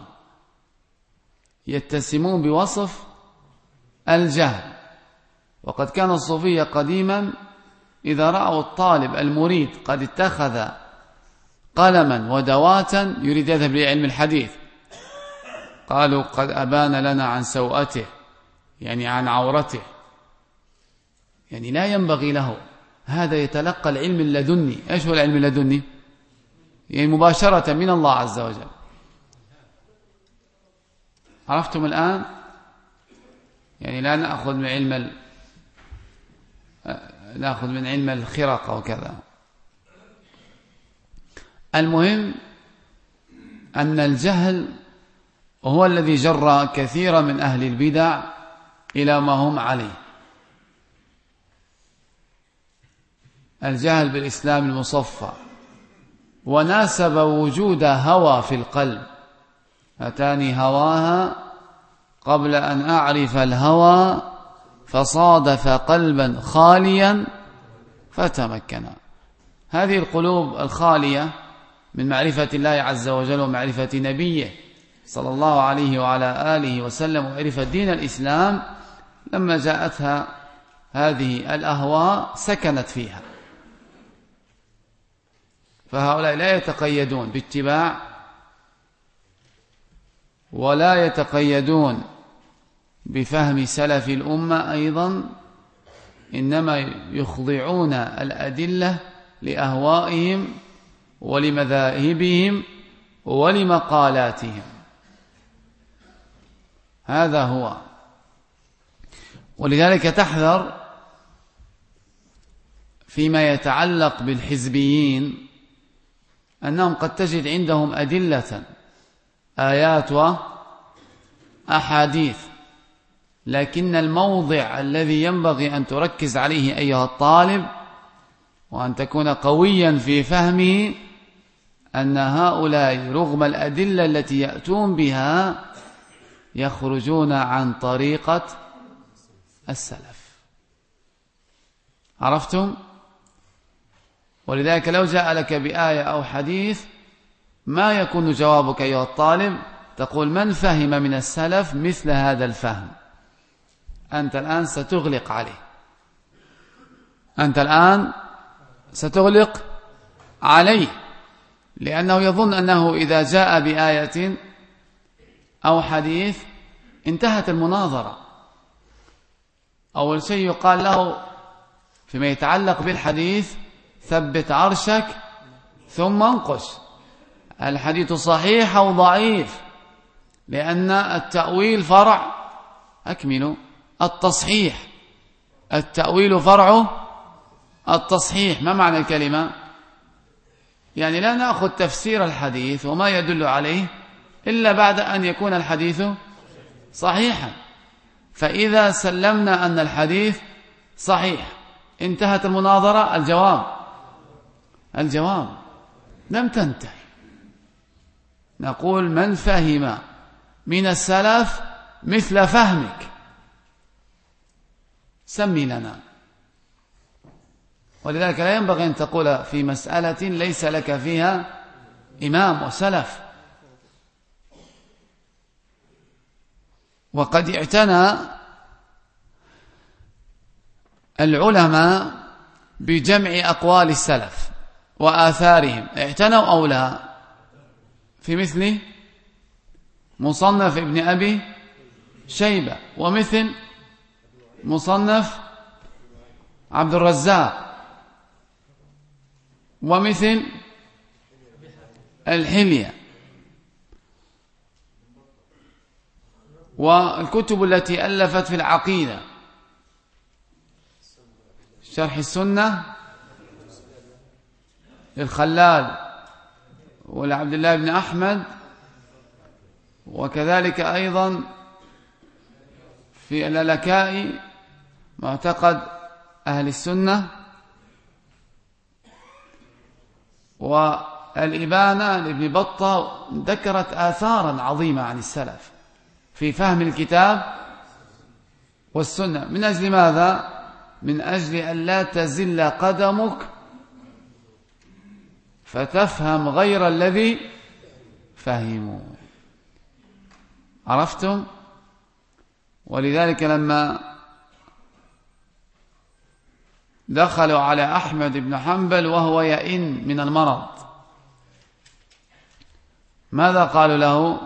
يتسمون بوصف الجهل. وقد كان الصوفية قديما إذا رأوا الطالب المريد قد اتخذ قلما ودواتا يريد يذهب لعلم الحديث قالوا قد أبان لنا عن سوءته، يعني عن عورته، يعني لا ينبغي له، هذا يتلقى العلم اللدني. إيش هو العلم اللدني؟ يعني مباشرة من الله عز وجل. عرفتم الآن؟ يعني لا نأخذ من علم ال... نأخذ من علم الخرق وكذا. المهم أن الجهل هو الذي جر كثيرا من أهل البدع إلى ما هم عليه. الجهل بالإسلام المصفى، وناسب وجود هوى في القلب، أتاني هواها قبل أن أعرف الهوى فصادف قلبا خاليا فتمكنا. هذه القلوب الخالية من معرفة الله عز وجل ومعرفة نبيه صلى الله عليه وعلى آله وسلم ومعرفة دين الإسلام، لما جاءتها هذه الأهواء سكنت فيها. فهؤلاء لا يتقيدون باتباع ولا يتقيدون بفهم سلف الأمة أيضا، إنما يخضعون الأدلة لأهوائهم ولمذاهبهم ولمقالاتهم. هذا هو. ولذلك تحذر فيما يتعلق بالحزبيين أنهم قد تجد عندهم أدلة آيات وأحاديث، لكن الموضع الذي ينبغي أن تركز عليه أيها الطالب وأن تكون قويا في فهمه أن هؤلاء رغم الأدلة التي يأتون بها يخرجون عن طريقة السلف. عرفتم؟ ولذلك لو جاء لك بآية أو حديث ما يكون جوابك أيها الطالب تقول من فهم من السلف مثل هذا الفهم؟ أنت الآن ستغلق عليه، أنت الآن ستغلق عليه، لأنه يظن أنه إذا جاء بآية أو حديث انتهت المناظرة. أول شيء يقال له فيما يتعلق بالحديث ثبت عرشك ثم انقش، الحديث صحيح أو ضعيف، لأن التأويل فرع أكمل التصحيح، التأويل فرع التصحيح. ما معنى الكلمة؟ يعني لا نأخذ تفسير الحديث وما يدل عليه إلا بعد أن يكون الحديث صحيحا. فإذا سلمنا أن الحديث صحيح انتهت المناظرة. الجواب الجواب لم تنتهي. نقول من فهم من السلف مثل فهمك سمي لنا. ولذلك لا ينبغي أن تقول في مسألة ليس لك فيها إمام وسلف. وقد اعتنى العلماء بجمع أقوال السلف وآثارهم، اعتنوا أو لا؟ في مثل مصنف ابن أبي شيبة، ومثل مصنف عبد الرزاق، ومثل الحلية، والكتب التي ألفت في العقيدة، شرح السنة للخلال ولعبد الله بن أحمد، وكذلك أيضا في اللالكائي معتقد أهل السنة، والإبانة لابن بطة ذكرت آثارا عظيمة عن السلف في فهم الكتاب والسنة. من أجل ماذا؟ من أجل أن لا تزل قدمك فتفهم غير الذي فهموا. عرفتم؟ ولذلك لما دخلوا على أحمد بن حنبل وهو يئن من المرض، ماذا قالوا له؟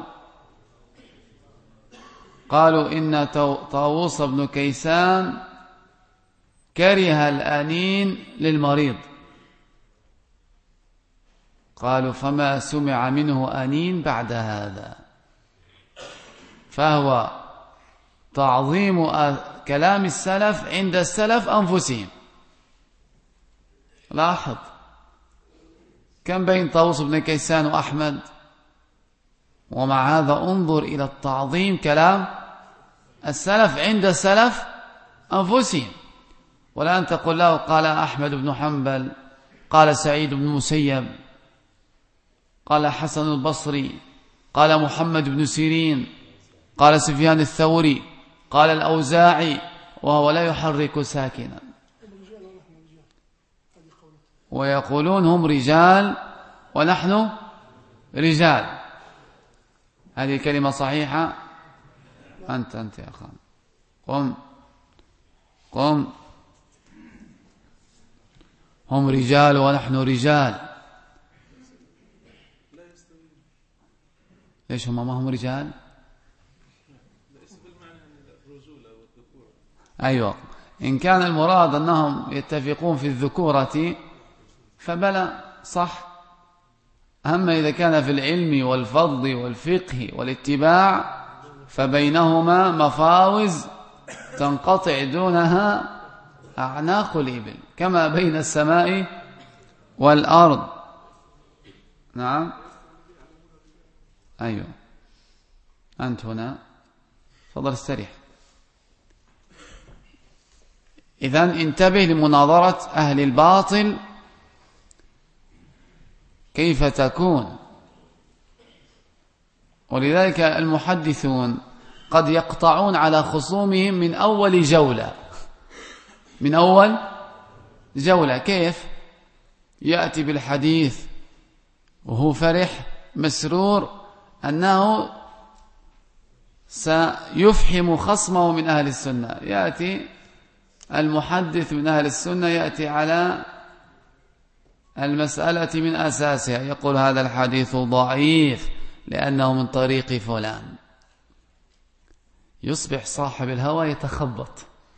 قالوا إن طاووس بن كيسان كره الأنين للمريض. قالوا فما سمع منه أنين بعد هذا. فهو تعظيم كلام السلف عند السلف أنفسهم. لاحظ كم بين طاووس بن كيسان وأحمد، ومع هذا انظر إلى التعظيم كلام السلف عند السلف أنفسهم. ولا أن تقول له قال أحمد بن حنبل، قال سعيد بن مسيب، قال حسن البصري، قال محمد بن سيرين، قال سفيان الثوري، قال الأوزاعي، وهو لا يحرك ساكنا. ويقولون هم رجال ونحن رجال. هذه كلمة صحيحة؟ أنت أنت يا أخوان قم قم. هم رجال ونحن رجال. ليش هم ما هم رجال؟ أيوة، إن كان المراد أنهم يتفقون في الذكورة فبلى صح. أما إذا كان في العلم والفضل والفقه والاتباع فبينهما مفاوز تنقطع دونها أعناق الإبل، كما بين السماء والأرض. نعم أيوة، أنت هنا فضل استريح. إذن انتبه لمناظرة أهل الباطل كيف تكون. ولذلك المحدثون قد يقطعون على خصومهم من أول جولة من أول جولة. كيف؟ يأتي بالحديث وهو فرح مسرور أنه سيفحم خصمه من أهل السنة. يأتي المحدث من أهل السنة يأتي على المسألة من أساسها، يقول هذا الحديث ضعيف لأنه من طريق فلان. يصبح صاحب الهوى يتخبط.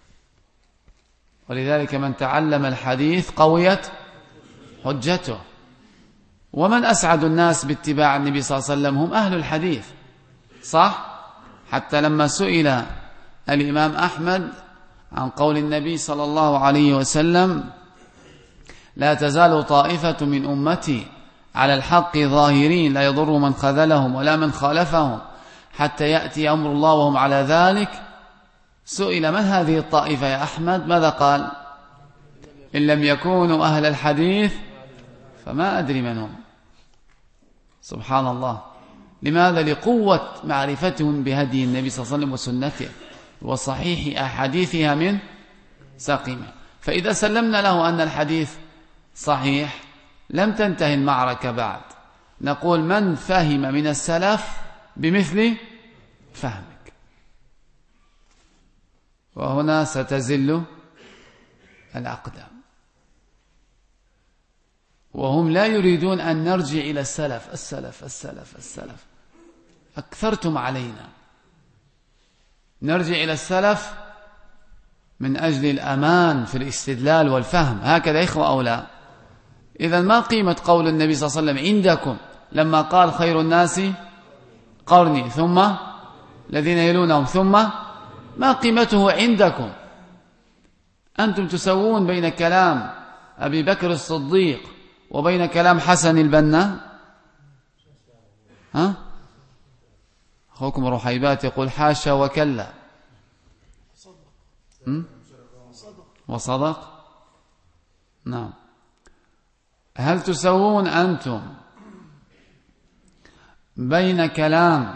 ولذلك من تعلم الحديث قويت حجته. ومن أسعد الناس باتباع النبي صلى الله عليه وسلم هم أهل الحديث، صح؟ حتى لما سئل الإمام أحمد عن قول النبي صلى الله عليه وسلم لا تزال طائفة من أمتي على الحق ظاهرين لا يضر من خذلهم ولا من خالفهم حتى يأتي أمر الله وهم على ذلك. سئل من هذه الطائفة يا أحمد؟ ماذا قال؟ إن لم يكونوا أهل الحديث فما أدري من هم. سبحان الله. لماذا؟ لقوة معرفتهم بهدي النبي صلى الله عليه وسلم وسنته وصحيح أحاديثها من سقيمة. فإذا سلمنا له أن الحديث صحيح لم تنتهي المعركة بعد. نقول من فهم من السلف بمثل فهمك، وهنا ستزل الأقدام. وهم لا يريدون أن نرجع إلى السلف السلف السلف السلف أكثرتم علينا. نرجع إلى السلف من أجل الأمان في الاستدلال والفهم. هكذا إخوة أو لا؟ إذن ما قيمة قول النبي صلى الله عليه وسلم عندكم لما قال خير الناس قرني ثم الذين يلونهم ثم؟ ما قيمته عندكم؟ أنتم تسوون بين كلام أبي بكر الصديق وبين كلام حسن البنا. ها؟ أخوكم رحيبات يقول حاشا وكلا. وصدق. نعم. هل تسوون أنتم بين كلام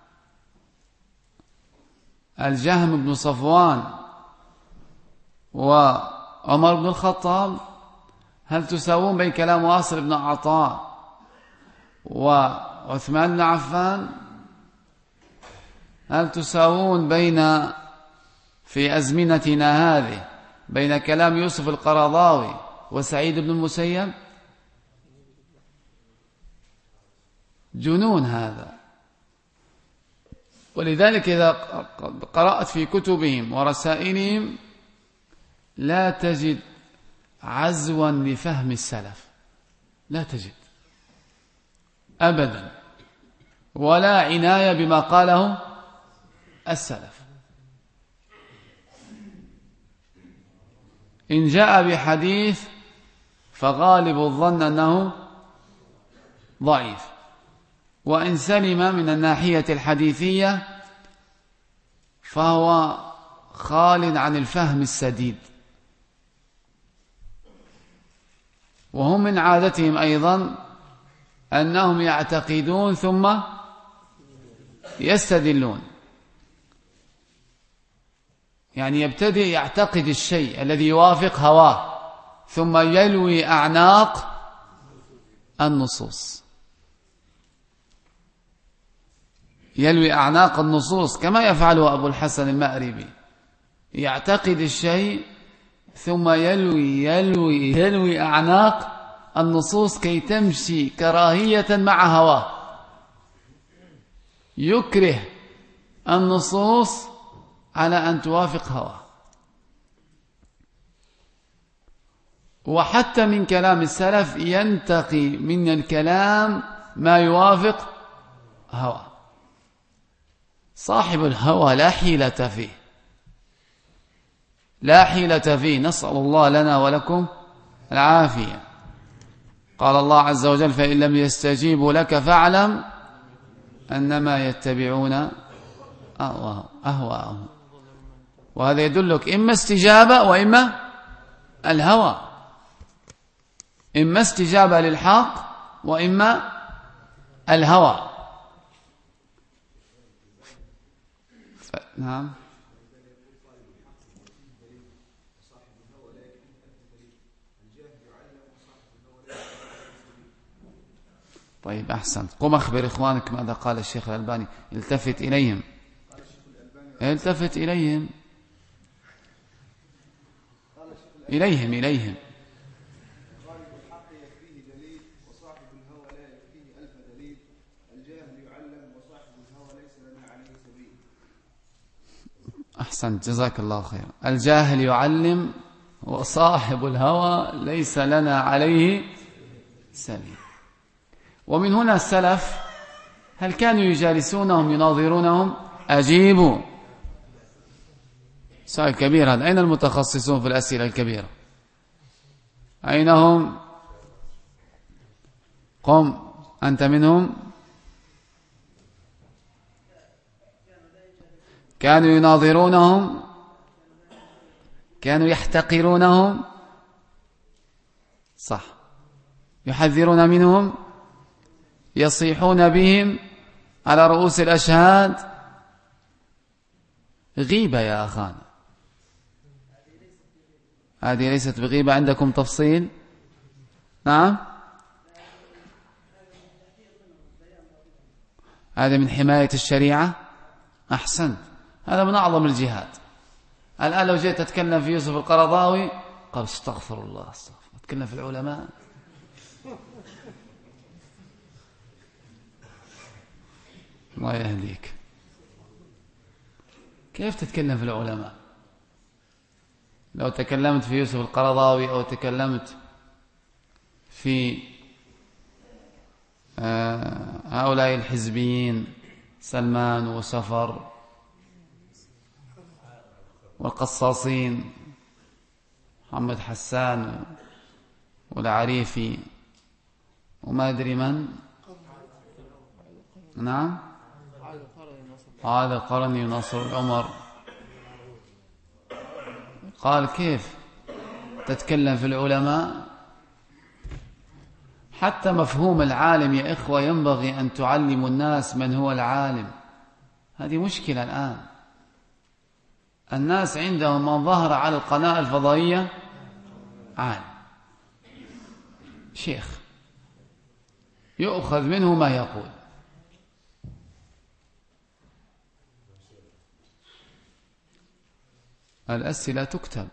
الجهم بن صفوان وعمر بن الخطاب؟ هل تسوون بين كلام واصل بن عطاء وعثمان بن عفان؟ هل تساوون بين في أزمنتنا هذه بين كلام يوسف القرضاوي وسعيد بن المسيب؟ جنون هذا. ولذلك إذا قرأت في كتبهم ورسائلهم لا تجد عزوا لفهم السلف، لا تجد أبدا، ولا عناية بما قاله السلف. إن جاء بحديث فغالب الظن أنه ضعيف، وإن سلم من الناحية الحديثية فهو خال عن الفهم السديد. وهم من عادتهم أيضا أنهم يعتقدون ثم يستدلون، يعني يبتدئ يعتقد الشيء الذي يوافق هواه ثم يلوي أعناق النصوص، يلوي أعناق النصوص كما يفعله أبو الحسن المأربي، يعتقد الشيء ثم يلوي يلوي يلوي أعناق النصوص كي تمشي كراهية مع هواه، يكره النصوص على أن توافق هواه. وحتى من كلام السلف ينتقي من الكلام ما يوافق هواه. صاحب الهوى لا حيلة فيه، لا حيلة فيه، نسأل الله لنا ولكم العافية. قال الله عز وجل فإن لم يستجيبوا لك فاعلم أنما يتبعون أهواءهم. وهذا يدلك إما استجابة وإما الهوى، إما استجابة للحق وإما الهوى. ف... نعم. طيب أحسن، قم أخبر إخوانك ماذا قال الشيخ الألباني. التفت إليهم، التفت إليهم إليهم إليهم أحسنت، جزاك الله خير. الجاهل يعلم وصاحب الهوى ليس لنا عليه سبيل. ومن هنا السلف هل كانوا يجالسونهم يناظرونهم؟ أجيبوا. سؤال كبير هذا. أين المتخصصون في الأسئلة الكبيرة؟ أين هم؟ قم أنت منهم. كانوا يناظرونهم، كانوا يحتقرونهم، صح، يحذرون منهم، يصيحون بهم على رؤوس الأشهاد. غيبة يا أخانا، هذه ليست بغيبة. عندكم تفصيل؟ نعم، هذا من حماية الشريعة. أحسنت، هذا من أعظم الجهاد. الآن لو جيت أتكلم في يوسف القرضاوي قال استغفر الله، استغفر، أتكلم في العلماء. الله يهديك، كيف تتكلم في العلماء؟ لو تكلمت في يوسف القرضاوي أو تكلمت في هؤلاء الحزبيين سلمان وسفر والقصاصين محمد حسان والعريفي وما أدري من، نعم، هذا القرني وناصر العمر، قال كيف تتكلم في العلماء؟ حتى مفهوم العالم يا إخوة ينبغي أن تعلموا الناس من هو العالم. هذه مشكلة الآن، الناس عندهم من ظهر على القناة الفضائية عالم، شيخ، يؤخذ منه ما يقول. الأسئلة تكتب.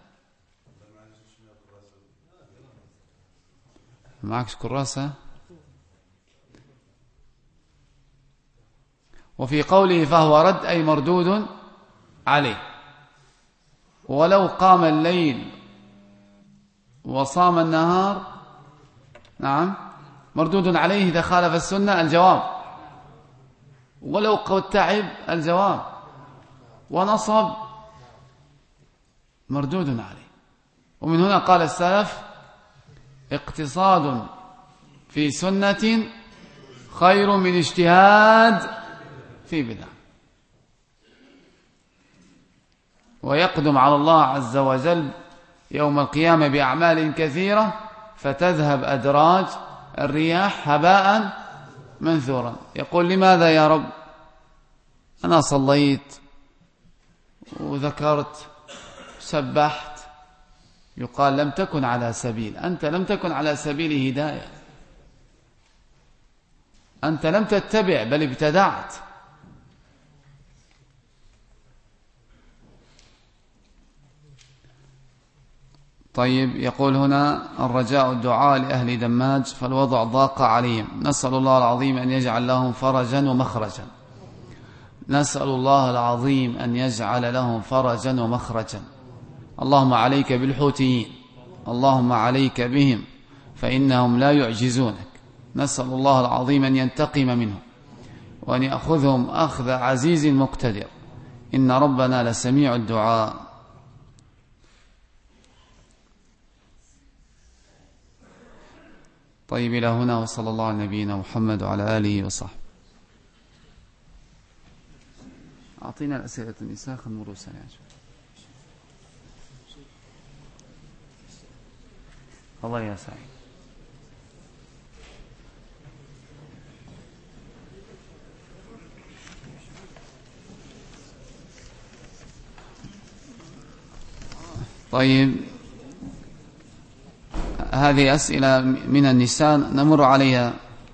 معكش كراسة؟ وفي قوله فهو رد أي مردود عليه. ولو قام الليل وصام النهار، نعم، مردود عليه إذا خالف السنة، الجواب. ولو قد تعب، الجواب. ونصب، مردود عليه. ومن هنا قال السلف اقتصاد في سنة خير من اجتهاد في بدعة. ويقدم على الله عز وجل يوم القيامة بأعمال كثيرة فتذهب أدراج الرياح هباء منثورا. يقول لماذا يا رب؟ أنا صليت وذكرت سبحت. يقال لم تكن على سبيل، أنت لم تكن على سبيل هداية، أنت لم تتبع بل ابتدعت. طيب، يقول هنا الرجاء الدعاء لأهل دماج فالوضع ضاق عليهم، نسأل الله العظيم أن يجعل لهم فرجا ومخرجا. نسأل الله العظيم أن يجعل لهم فرجا ومخرجا. اللهم عليك بالحوثيين، اللهم عليك بهم فإنهم لا يعجزونك. نسأل الله العظيم أن ينتقم منهم وأن يأخذهم أخذ عزيز مقتدر، إن ربنا لسميع الدعاء. طيب، إلى هنا، وصلى الله على نبينا محمد وعلى آله وصحبه. أعطينا الأسئلة النساء خلنا سريعا. الله يا سعيد. طيب، هذه أسئلة من النساء نمر عليها.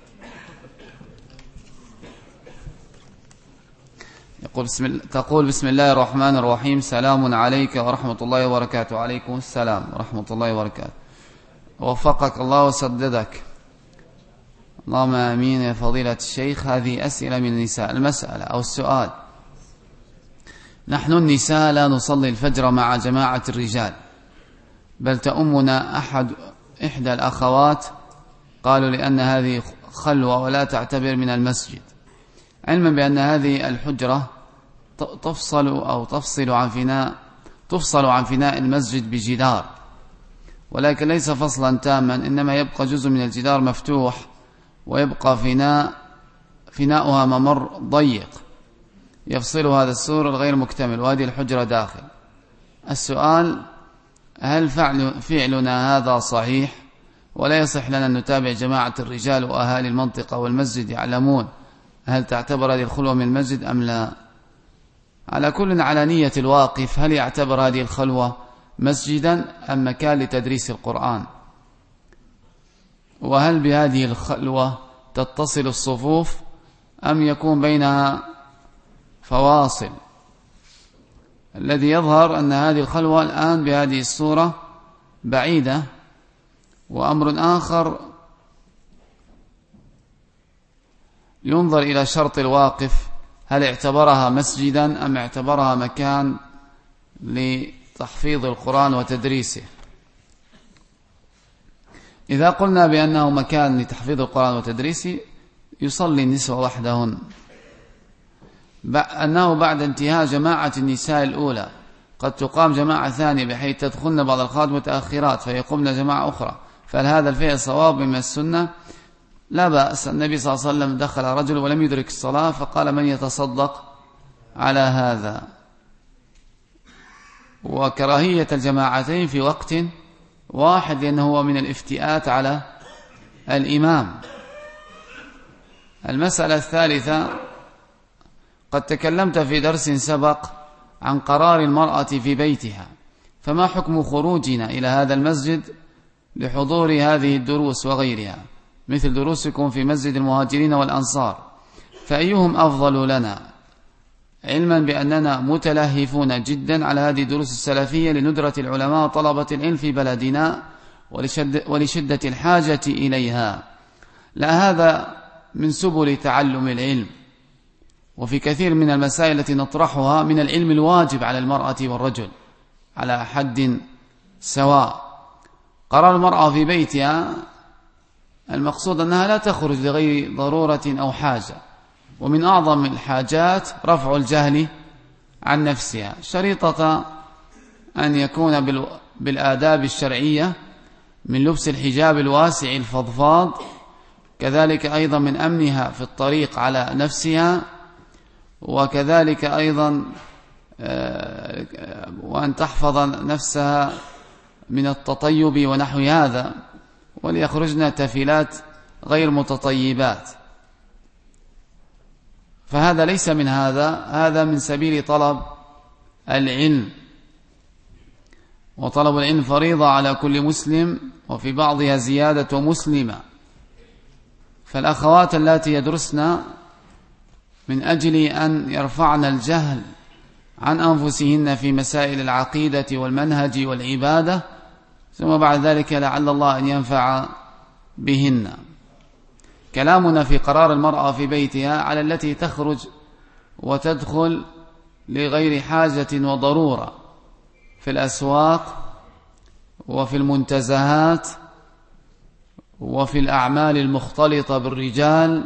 يقول بسم الله، تقول بسم الله الرحمن الرحيم، سلام عليك ورحمة الله وبركاته. عليكم السلام ورحمة الله وبركاته. وفقك الله وسددك، اللهم آمين يا فضيلة الشيخ. هذه أسئلة من النساء. المسألة أو السؤال: نحن النساء لا نصلي الفجر مع جماعة الرجال، بل تأمنا أحد إحدى الأخوات، قالوا لأن هذه خلوة ولا تعتبر من المسجد، علما بأن هذه الحجرة تفصل أو تفصل عن فناء تفصل عن فناء المسجد بجدار، ولكن ليس فصلا تاما، إنما يبقى جزء من الجدار مفتوح ويبقى فناء فناؤها ممر ضيق يفصل هذا السور الغير مكتمل، وهذه الحجرة داخل. السؤال: هل فعل فعلنا هذا صحيح؟ ولا يصح لنا أن نتابع جماعة الرجال وأهالي المنطقة والمسجد يعلمون هل تعتبر هذه الخلوة من المسجد أم لا؟ على كل على نية الواقف، هل يعتبر هذه الخلوة مسجدا أم مكان لتدريس القرآن؟ وهل بهذه الخلوة تتصل الصفوف أم يكون بينها فواصل؟ الذي يظهر أن هذه الخلوة الآن بهذه الصورة بعيدة. وأمر آخر ينظر إلى شرط الواقف، هل اعتبرها مسجدا أم اعتبرها مكان لتحفيظ القرآن وتدريسه. إذا قلنا بأنه مكان لتحفيظ القرآن وتدريسه يصلي النسوة وحدهن، أنه بعد انتهاء جماعة النساء الأولى قد تقام جماعة ثانية بحيث تدخلن بعض الأخوات متأخرات فيقومن جماعة أخرى، فهل هذا الفعل صواب من السنة؟ لا بأس. النبي صلى الله عليه وسلم دخل رجل ولم يدرك الصلاة فقال: من يتصدق على هذا؟ وكراهية الجماعتين في وقت واحد لأنه هو من الافتئات على الإمام. المسألة الثالثة: قد تكلمت في درس سبق عن قرار المرأة في بيتها، فما حكم خروجنا إلى هذا المسجد لحضور هذه الدروس وغيرها مثل دروسكم في مسجد المهاجرين والأنصار، فأيهم أفضل لنا، علما بأننا متلهفون جدا على هذه الدروس السلفية لندرة العلماء وطلبة العلم في بلدنا ولشدة الحاجة إليها؟ لا، هذا من سبل تعلم العلم، وفي كثير من المسائل التي نطرحها من العلم الواجب على المرأة والرجل على حد سواء. قرار المرأة في بيتها المقصود أنها لا تخرج لغير ضرورة أو حاجة، ومن أعظم الحاجات رفع الجهل عن نفسها، شريطة أن يكون بالآداب الشرعية من لبس الحجاب الواسع الفضفاض، كذلك أيضا من أمنها في الطريق على نفسها، وكذلك أيضا وأن تحفظ نفسها من التطيب ونحو هذا، وليخرجن تفلات غير متطيبات. فهذا ليس من هذا، هذا من سبيل طلب العلم، وطلب العلم فريضة على كل مسلم، وفي بعضها زيادة مسلمة. فالأخوات اللاتي يدرسن من أجل أن يرفعن الجهل عن أنفسهن في مسائل العقيدة والمنهج والعبادة، ثم بعد ذلك لعل الله أن ينفع بهن. كلامنا في قرار المرأة في بيتها على التي تخرج وتدخل لغير حاجة وضرورة في الأسواق وفي المنتزهات وفي الأعمال المختلطة بالرجال،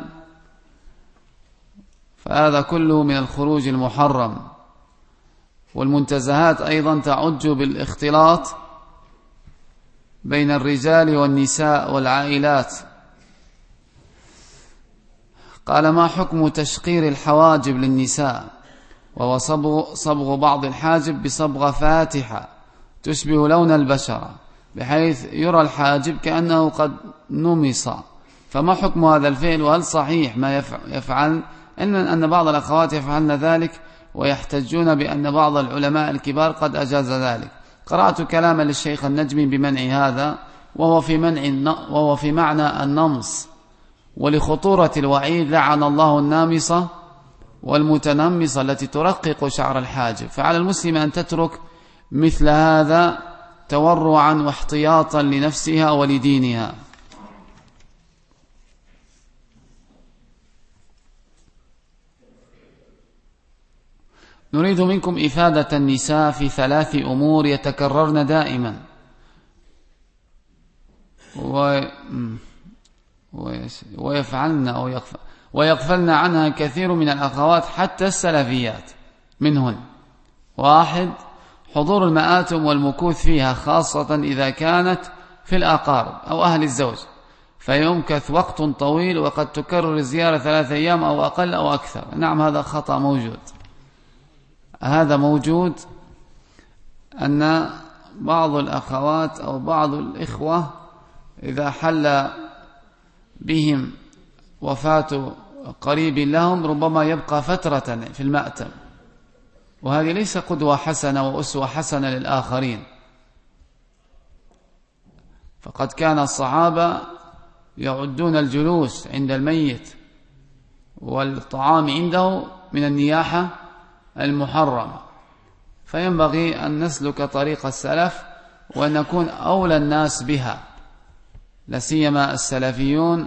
فهذا كله من الخروج المحرم. والمنتزهات أيضا تعج بالاختلاط بين الرجال والنساء والعائلات. قال: ما حكم تشقير الحواجب للنساء، وهو صبغ, صبغ بعض الحاجب بصبغة فاتحة تشبه لون البشرة بحيث يرى الحاجب كأنه قد نمص، فما حكم هذا الفعل؟ وهل صحيح ما يفعل؟ علما أن بعض الأخوات يفعلن ذلك ويحتجون بأن بعض العلماء الكبار قد أجاز ذلك. قرأت كلاما للشيخ النجمي بمنع هذا، وهو في منع وهو في معنى النمص، ولخطورة الوعيد لعن الله النامصة والمتنمصة التي ترقق شعر الحاجب. فعلى المسلم أن تترك مثل هذا تورعا واحتياطا لنفسها ولدينها. نريد منكم إفادة النساء في ثلاث أمور يتكررن دائما و... ويفعلن أو يغفل ويغفلن عنها كثير من الأخوات حتى السلفيات منهن. واحد: حضور المآتم والمكوث فيها، خاصة إذا كانت في الأقارب أو أهل الزوج، فيمكث وقت طويل وقد تكرر الزيارة ثلاثة أيام أو أقل أو أكثر. نعم هذا خطأ موجود، هذا موجود أن بعض الأخوات أو بعض الإخوة إذا حل بهم وفاة قريب لهم ربما يبقى فترة في المأتم، وهذه ليس قدوة حسنة وأسوة حسنة للآخرين. فقد كان الصحابة يعدون الجلوس عند الميت والطعام عنده من النياحة المحرمة، فينبغي أن نسلك طريق السلف وأن نكون أولى الناس بها، لسيما السلفيون،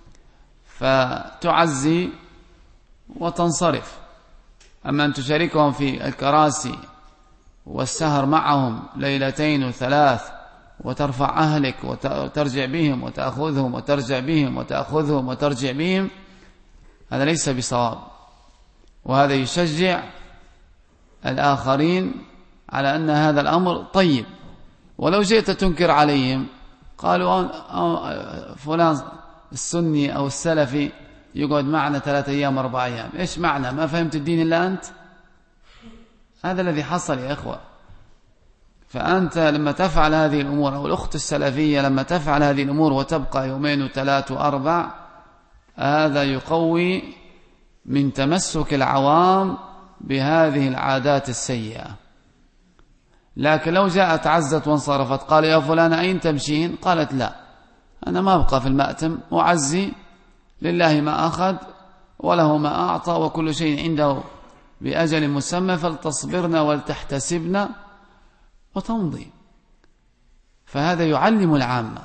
فتعزي وتنصرف. أما أن تشاركهم في الكراسي والسهر معهم ليلتين وثلاث وترفع أهلك وترجع بهم وتأخذهم وترجع بهم وتأخذهم وترجع بهم، هذا ليس بصواب، وهذا يشجع الآخرين على أن هذا الأمر طيب. ولو جئت تنكر عليهم قالوا فلان السني أو السلفي يقعد معنا ثلاثة أيام أربع أيام، إيش معنى؟ ما فهمت الدين إلا أنت؟ هذا الذي حصل يا إخوة. فأنت لما تفعل هذه الأمور، أو الأخت السلفية لما تفعل هذه الأمور وتبقى يومين وثلاث وأربع، هذا يقوي من تمسك العوام بهذه العادات السيئة. لكن لو جاءت عزت وانصرفت قال يا فلان أين تمشين؟ قالت لا أنا ما أبقى في المأتم، وعزي لله ما أخذ وله ما أعطى وكل شيء عنده بأجل مسمى، فلتصبرنا ولتحتسبنا وتمضي. فهذا يعلم العامة.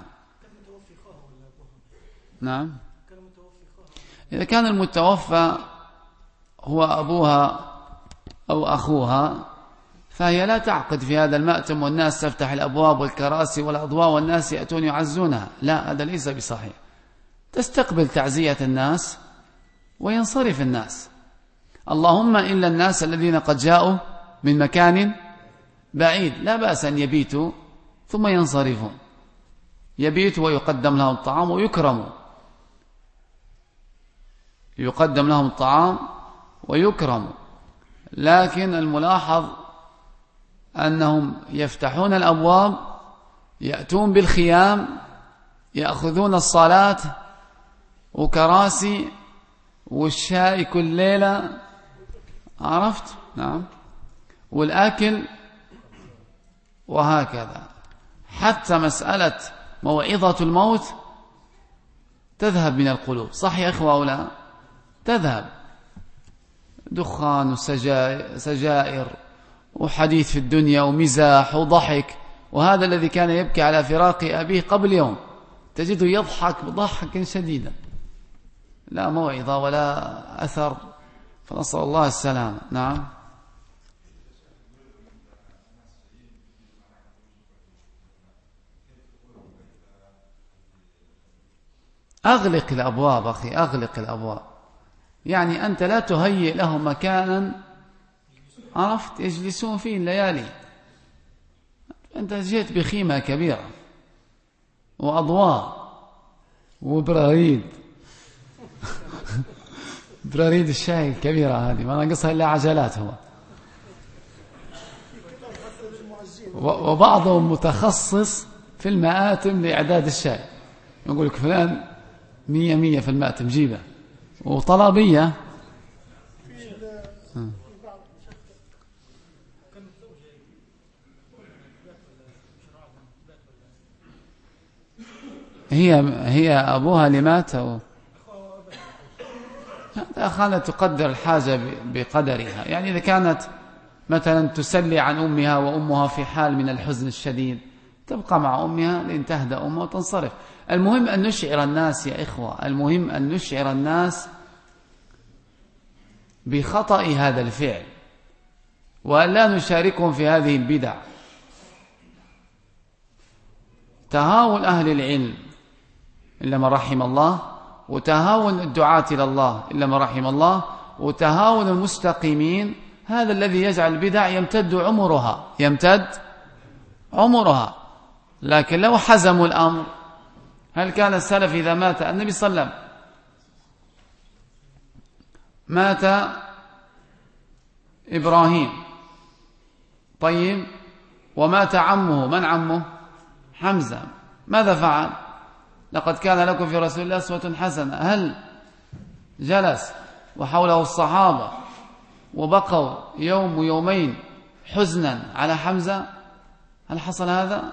نعم، إذا كان المتوفى هو أبوها أو أخوها فهي لا تعقد في هذا المأتم والناس تفتح الأبواب والكراسي والأضواء والناس يأتون يعزونها، لا، هذا ليس بصحيح. تستقبل تعزية الناس وينصرف الناس، اللهم إلا الناس الذين قد جاءوا من مكان بعيد لا بأس أن يبيتوا ثم ينصرفون، يبيت ويقدم لهم الطعام ويكرموا، يقدم لهم الطعام ويكرموا. لكن الملاحظ أنهم يفتحون الأبواب، يأتون بالخيام، يأخذون الصلاة وكراسي والشاي كل ليلة، عرفت؟ نعم، والأكل، وهكذا. حتى مسألة موعظة الموت تذهب من القلوب، صح يا إخوة أو لا؟ تذهب، دخان وسجائر وحديث في الدنيا ومزاح وضحك. وهذا الذي كان يبكي على فراق أبيه قبل يوم تجده يضحك بضحك شديدا، لا موعظة ولا أثر، فنسأل الله السلامة. نعم، أغلق الأبواب أخي، أغلق الأبواب، يعني أنت لا تهيئ لهم مكانا عرفت يجلسون فيه الليالي. أنت جئت بخيمة كبيرة وأضواء وبراريد براريد الشاي الكبيرة هذه ما ناقصها إلا عجلات هو، وبعضهم متخصص في المآتم لإعداد الشاي، يقول لك فلان مية مية في المآتم جيبه، وطلبية. هي هي أبوها اللي مات، كانت تقدر الحاجة بقدرها. يعني إذا كانت مثلا تسلي عن أمها وأمها في حال من الحزن الشديد تبقى مع أمها لين تهدى أمها وتنصرف. المهم أن نشعر الناس يا إخوة، المهم أن نشعر الناس بخطأ هذا الفعل وأن لا نشاركهم في هذه البدع. تهاون أهل العلم إلا ما رحم الله، وتهاون الدعاة إلى الله إلا ما رحم الله، وتهاون المستقيمين، هذا الذي يجعل البدع يمتد عمرها يمتد عمرها. لكن لو حزموا الأمر هل كان السلف إذا مات النبي صلى الله عليه وسلم مات إبراهيم، طيب، ومات عمه، من عمه؟ حمزة، ماذا فعل؟ لقد كان لكم في رسول الله أسوة حسنة. هل جلس وحوله الصحابة وبقوا يوم ويومين حزنا على حمزة؟ هل حصل هذا؟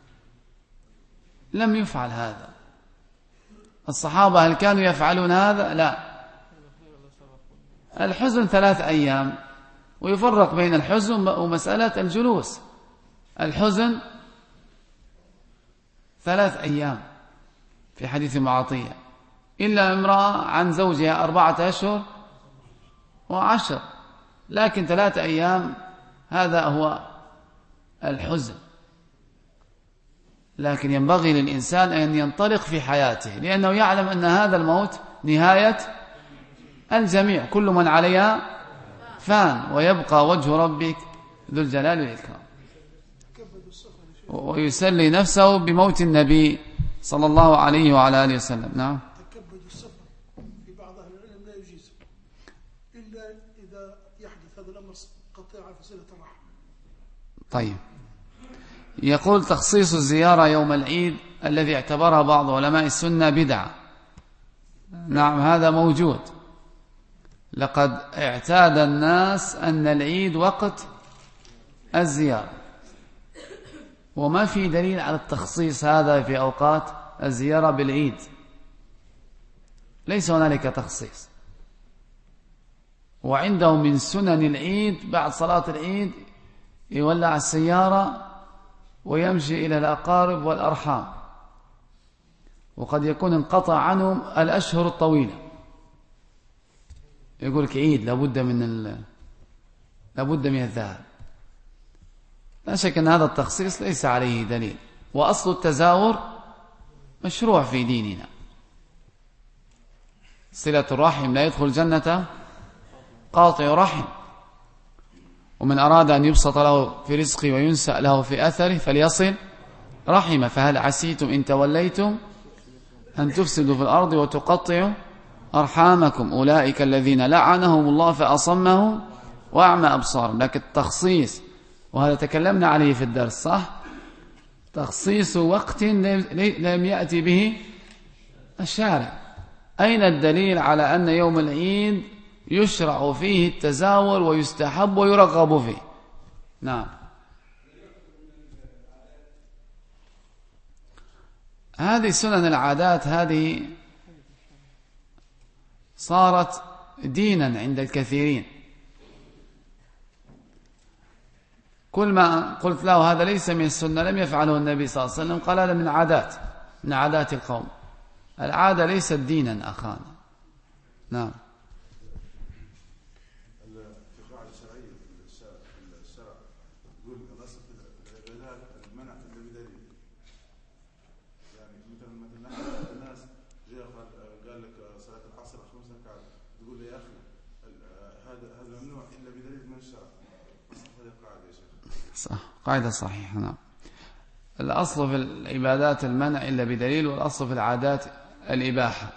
لم يفعل هذا. الصحابة هل كانوا يفعلون هذا؟ لا. الحزن ثلاث أيام، ويفرق بين الحزن ومسألة الجلوس. الحزن ثلاث أيام في حديث معطية، إلا امرأة عن زوجها أربعة أشهر وعشر، لكن ثلاث أيام هذا هو الحزن. لكن ينبغي للإنسان أن ينطلق في حياته، لأنه يعلم أن هذا الموت نهاية الجميع، كل من عليها فان، ويبقى وجه ربك ذو الجلال والإكرام. ويسلي نفسه بموت النبي صلى الله عليه وعلى آله وسلم. نعم. تكبد السفر في بعض أهل العلم لا يجيز إلا إذا يحدث هذا الأمر قطيعة في صلة الرحم. طيب، يقول تخصيص الزيارة يوم العيد الذي اعتبرها بعض علماء السنة بدعة. نعم، هذا موجود. لقد اعتاد الناس أن العيد وقت الزيارة، وما في دليل على التخصيص هذا في أوقات الزيارة بالعيد، ليس هنالك تخصيص. وعندهم من سنن العيد بعد صلاة العيد يولع السيارة ويمشي إلى الأقارب والأرحام، وقد يكون انقطع عنهم الأشهر الطويلة. يقول لك عيد لابد من ال... لابد من الذهاب. لا شك أن هذا التخصيص ليس عليه دليل، وأصل التزاور مشروع في ديننا. صلة الرحم لا يدخل الجنة قاطع رحم، ومن أراد أن يبسط له في رزقه وينسأ له في أثره فليصل رحمه. فهل عسيتم إن توليتم أن تفسدوا في الأرض وتقطعوا أرحامكم أولئك الذين لعنهم الله فأصمهم وأعمى أبصارهم. لكن التخصيص، وهذا تكلمنا عليه في الدرس، صح؟ تخصيص وقت لم يأتي به الشارع. أين الدليل على أن يوم العيد يشرع فيه التزاور ويستحب ويرغب فيه؟ نعم. هذه سنن العادات، هذه صارت دينا عند الكثيرين. كل ما قلت له هذا ليس من السنة لم يفعله النبي صلى الله عليه وسلم، قال هذا من عادات من عادات القوم. العادة ليست دينا أخانا. نعم. في قاعدة شرعية في الشرع تقول الأصل في العبادات المنع إلا بدليل. يعني مثلا مثلا الناس جاء قال لك صلاة العصر خمس ركعات، تقول يا أخي هذا هذا ممنوع إلا بدليل من الشرع. هذه القاعدة يا شيخ. صح، قاعدة صحيحة. نعم. الأصل في العبادات المنع إلا بدليل، والأصل في العادات الإباحة.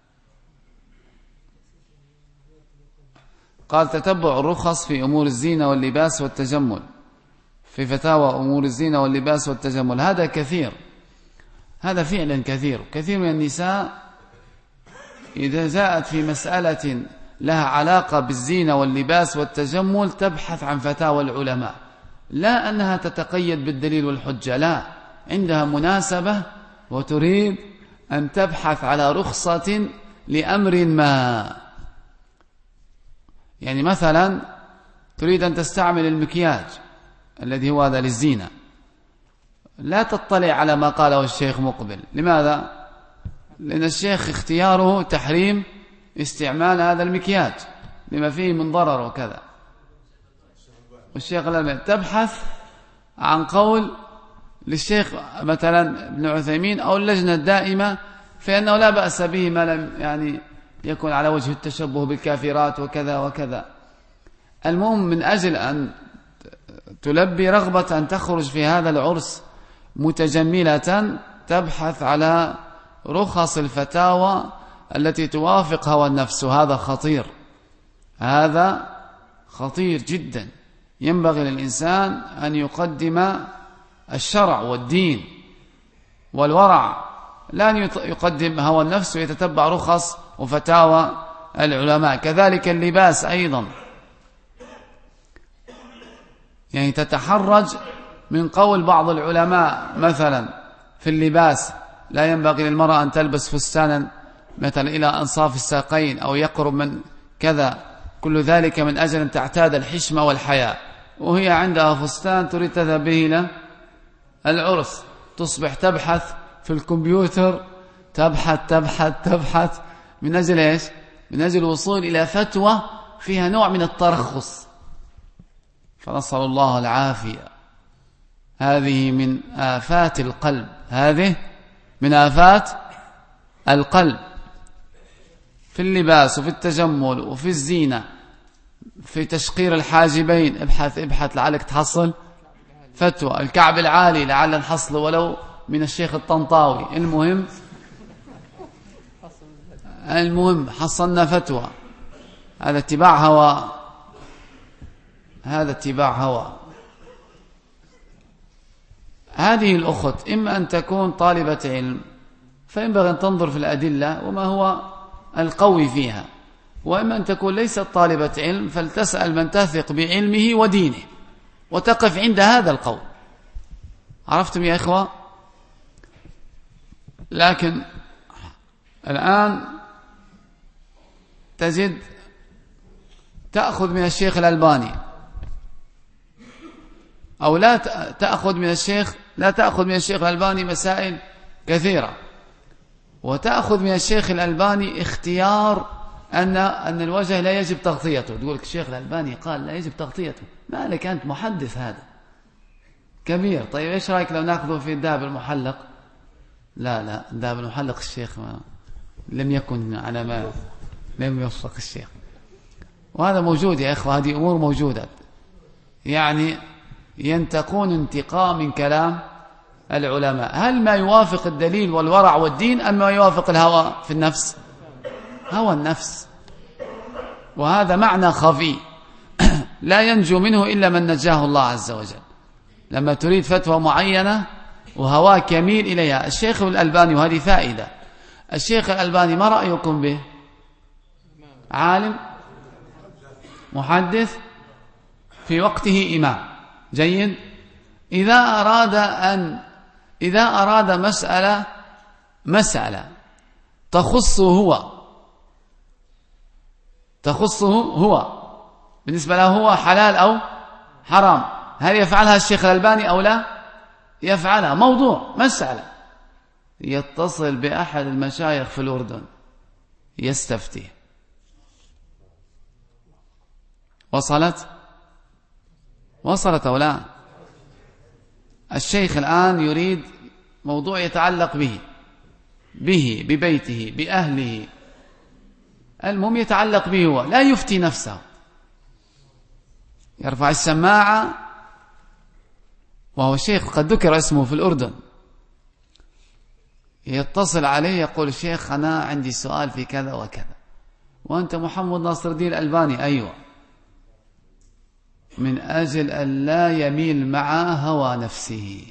قال تتبع الرخص في أمور الزينة واللباس والتجمل، في فتاوى أمور الزينة واللباس والتجمل. هذا كثير، هذا فعلا كثير. كثير من النساء إذا جاءت في مسألة لها علاقة بالزينة واللباس والتجمل تبحث عن فتاوى العلماء، لا أنها تتقيد بالدليل والحجة، لا، عندها مناسبة وتريد أن تبحث على رخصة لأمر ما. يعني مثلا تريد أن تستعمل المكياج الذي هو هذا للزينة، لا تطلع على ما قاله الشيخ مقبل. لماذا؟ لأن الشيخ اختياره تحريم استعمال هذا المكياج لما فيه من ضرر وكذا، والشيخ لما تبحث عن قول للشيخ مثلا ابن عثيمين أو اللجنة الدائمة فإنه لا بأس به ما لم يعني يكون على وجه التشبه بالكافرات وكذا وكذا. المهم من أجل أن تلبي رغبة أن تخرج في هذا العرس متجملة تبحث على رخص الفتاوى التي توافق هوى النفس، وهذا خطير، هذا خطير جدا. ينبغي للإنسان أن يقدم الشرع والدين والورع، لا أن يقدم هوى النفس ويتتبع رخص وفتاوى العلماء. كذلك اللباس أيضا، يعني تتحرج من قول بعض العلماء مثلا في اللباس، لا ينبغي للمرأة أن تلبس فستانا مثلا إلى أنصاف الساقين أو يقرب من كذا، كل ذلك من أجل أن تعتاد الحشمة والحياء، وهي عندها فستان تريد تذهب به إلى العرس، تصبح تبحث في الكمبيوتر، تبحث تبحث تبحث من أجل إيش؟ من أجل الوصول إلى فتوى فيها نوع من الترخص، فنسأل الله العافية. هذه من آفات القلب، هذه من آفات القلب، في اللباس وفي التجمل وفي الزينة، في تشقير الحاجبين، ابحث ابحث لعلك تحصل فتوى، الكعب العالي لعل نحصل ولو من الشيخ الطنطاوي، المهم المهم حصلنا فتوى. هذا اتباع هوى، هذا اتباع هوى. هذه الأخت إما أن تكون طالبة علم فينبغي أن تنظر في الأدلة وما هو القوي فيها، وإما أن تكون ليست طالبة علم فلتسأل من تثق بعلمه ودينه وتقف عند هذا القول. عرفتم يا إخوة؟ لكن الآن تجد تأخذ من الشيخ الألباني أو لا تأخذ من الشيخ لا تأخذ من الشيخ الألباني مسائل كثيرة، وتأخذ من الشيخ الألباني اختيار أن أن الوجه لا يجب تغطيته، تقول الشيخ الألباني قال لا يجب تغطيته، ما لك أنت محدث هذا كبير. طيب إيش رأيك لو نأخذه في الذهب المحلق؟ لا لا الذهب المحلق الشيخ ما لم يكن على ما لم يوفق الشيخ، وهذا موجود يا إخوة، هذه أمور موجودة، يعني ينتقون انتقاء من كلام العلماء. هل ما يوافق الدليل والورع والدين أم ما يوافق الهوى في النفس؟ هوى النفس، وهذا معنى خفي لا ينجو منه إلا من نجاه الله عز وجل. لما تريد فتوى معينة وهواك يميل إليها، الشيخ الألباني، وهذه فائدة، الشيخ الألباني ما رأيكم به؟ عالم محدث في وقته إمام جيد. إذا أراد أن إذا أراد مسألة مسألة تخصه هو تخصه هو بالنسبة له هو حلال أو حرام، هل يفعلها الشيخ الألباني أو لا يفعلها؟ موضوع مسألة، يتصل بأحد المشايخ في الأردن يستفتي. وصلت وصلت أو لا؟ الشيخ الآن يريد موضوع يتعلق به به ببيته بأهله، المهم يتعلق به هو، لا يفتي نفسه، يرفع السماعة وهو الشيخ قد ذكر اسمه في الأردن، يتصل عليه يقول الشيخ أنا عندي سؤال في كذا وكذا، وأنت محمد ناصر الدين الألباني؟ أيوة، من أجل أن لا يميل مع هوى نفسه.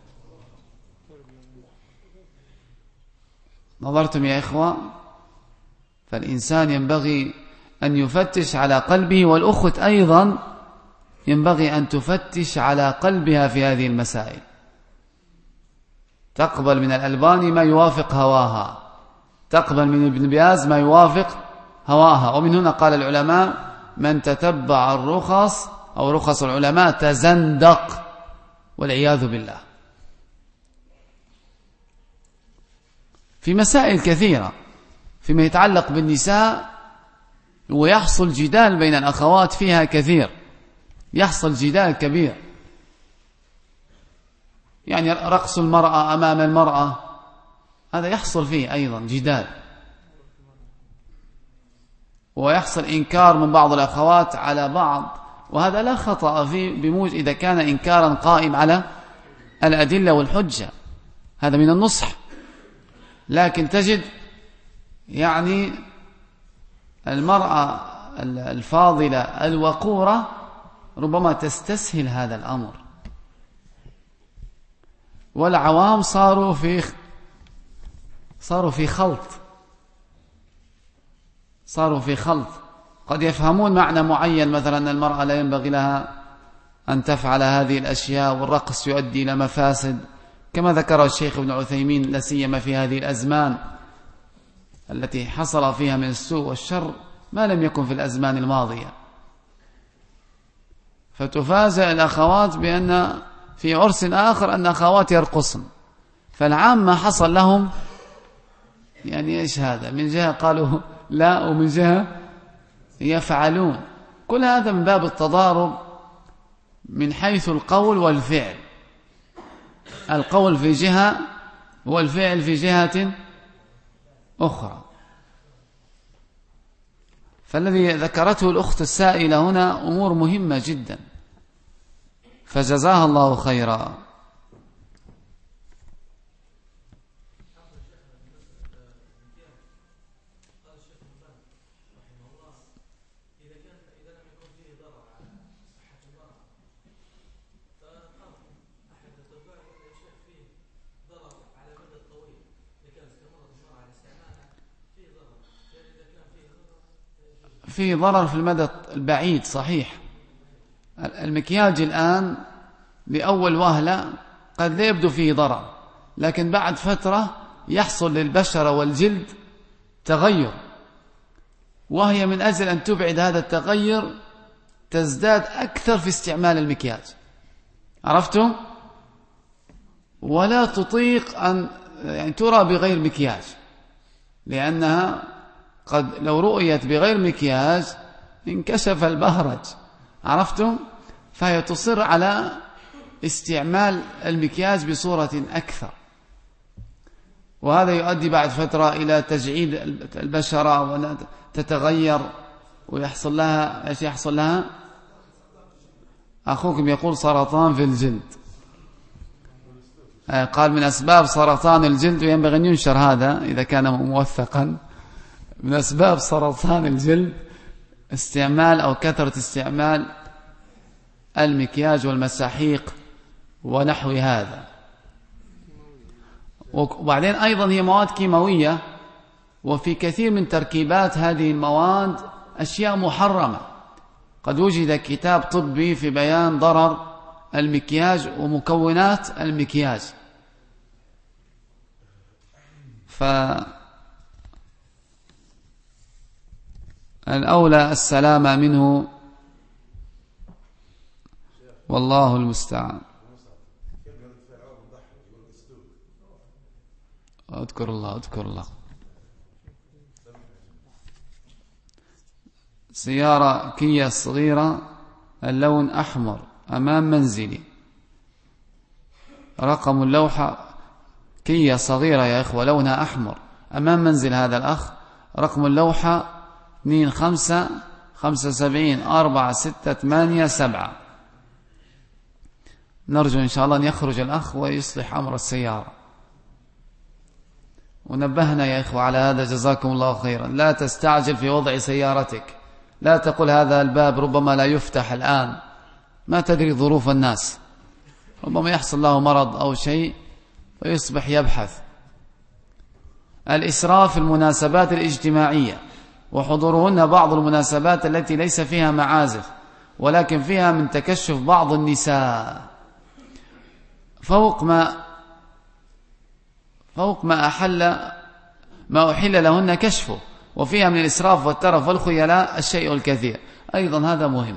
نظرتم يا إخوة؟ فالإنسان ينبغي أن يفتش على قلبه، والأخت أيضا ينبغي أن تفتش على قلبها في هذه المسائل، تقبل من الألباني ما يوافق هواها، تقبل من ابن باز ما يوافق هواها. ومن هنا قال العلماء من تتبع الرخص أو رخص العلماء تزندق، والعياذ بالله. في مسائل كثيرة فيما يتعلق بالنساء ويحصل جدال بين الأخوات فيها كثير، يحصل جدال كبير، يعني رقص المرأة أمام المرأة هذا يحصل فيه أيضا جدال، ويحصل إنكار من بعض الأخوات على بعض، وهذا لا خطأ فيه بموجب إذا كان إنكارا قائم على الأدلة والحجة، هذا من النصح. لكن تجد يعني المرأة الفاضلة الوقورة ربما تستسهل هذا الأمر، والعوام صاروا في صاروا في خلط صاروا في خلط قد يفهمون معنى معين، مثلا أن المرأة لا ينبغي لها أن تفعل هذه الأشياء والرقص يؤدي إلى مفاسد، كما ذكر الشيخ ابن عثيمين لا سيما في هذه الأزمان التي حصل فيها من السوء والشر ما لم يكن في الأزمان الماضية. فتفاجأ الأخوات بأن في عرس آخر أن أخوات يرقصن، فالعامة حصل لهم يعني إيش هذا، من جهة قالوا لا ومن جهة يفعلون. كل هذا من باب التضارب من حيث القول والفعل، القول في جهة والفعل في جهة أخرى. فالذي ذكرته الأخت السائلة هنا أمور مهمة جدا، فجزاها الله خيرا. في ضرر في المدى البعيد صحيح. المكياج الآن لأول وهلة قد لا يبدو فيه ضرر، لكن بعد فترة يحصل للبشرة والجلد تغير، وهي من أجل أن تبعد هذا التغير تزداد أكثر في استعمال المكياج، عرفتم؟ ولا تطيق أن يعني ترى بغير مكياج، لأنها قد لو رؤيت بغير مكياج انكشف البهرج، عرفتم؟ فهي تصر على استعمال المكياج بصورة أكثر، وهذا يؤدي بعد فترة إلى تجعيد البشرة وتتغير ويحصل لها ايش يحصل لها؟ أخوكم يقول سرطان في الجلد، قال من أسباب سرطان الجلد، وينبغي أن ينشر هذا إذا كان موثقا، من أسباب سرطان الجلد استعمال أو كثرة استعمال المكياج والمساحيق ونحو هذا. وبعدين أيضا هي مواد كيماوية، وفي كثير من تركيبات هذه المواد أشياء محرمة. قد وجد كتاب طبي في بيان ضرر المكياج ومكونات المكياج، فالأولى السلامة منه، والله المستعان. اذكر الله اذكر الله. سيارة كيا صغيرة اللون أحمر أمام منزلي، رقم اللوحة كيا صغيرة يا إخوة لونها أحمر أمام منزل هذا الأخ، رقم اللوحة اثنين خمسة خمسة سبعين أربعة ستة ثمانية سبعة. نرجو إن شاء الله أن يخرج الأخ ويصلح أمر السيارة. ونبهنا يا إخوة على هذا جزاكم الله خيرا. لا تستعجل في وضع سيارتك، لا تقل هذا الباب ربما لا يفتح الآن، ما تدري ظروف الناس، ربما يحصل له مرض أو شيء ويصبح يبحث. الإسراف في المناسبات الاجتماعية، وحضورهن بعض المناسبات التي ليس فيها معازف ولكن فيها من تكشف بعض النساء فوق ما فوق ما أحل ما أحل لهن كشفه، وفيها من الإسراف والترف والخيلاء الشيء الكثير. أيضا هذا مهم.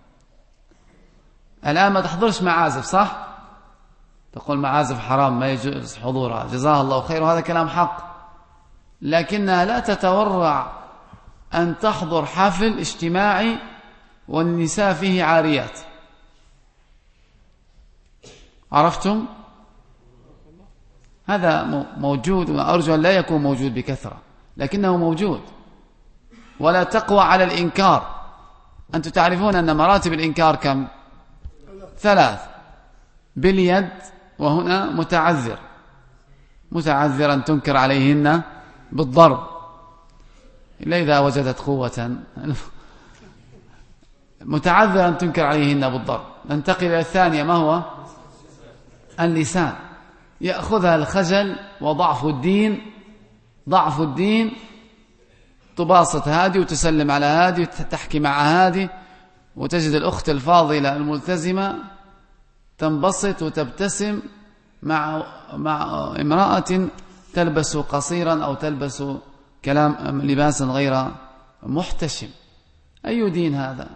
الآن ما تحضرش معازف صح؟ تقول معازف حرام ما يجوز حضورها، جزاها الله خير، وهذا كلام حق، لكنها لا تتورع أن تحضر حفل اجتماعي والنساء فيه عاريات، عرفتم؟ هذا موجود، وأرجو أن لا يكون موجود بكثرة، لكنه موجود. ولا تقوى على الإنكار. أنتم تعرفون أن مراتب الإنكار كم؟ ثلاث: باليد، وهنا متعذر متعذرا تنكر عليهن بالضرب إلا إذا وجدت قوة. متعذرا تنكر عليهن بالضرب. ننتقل إلى الثانية، ما هو؟ اللسان. يأخذها الخجل وضعف الدين، ضعف الدين، تباسط هذه وتسلم على هذه وتحكي مع هذه، وتجد الأخت الفاضلة الملتزمة تنبسط وتبتسم مع مع امرأة تلبس قصيرا أو تلبس كلام لباسا غير محتشم. أي دين هذا؟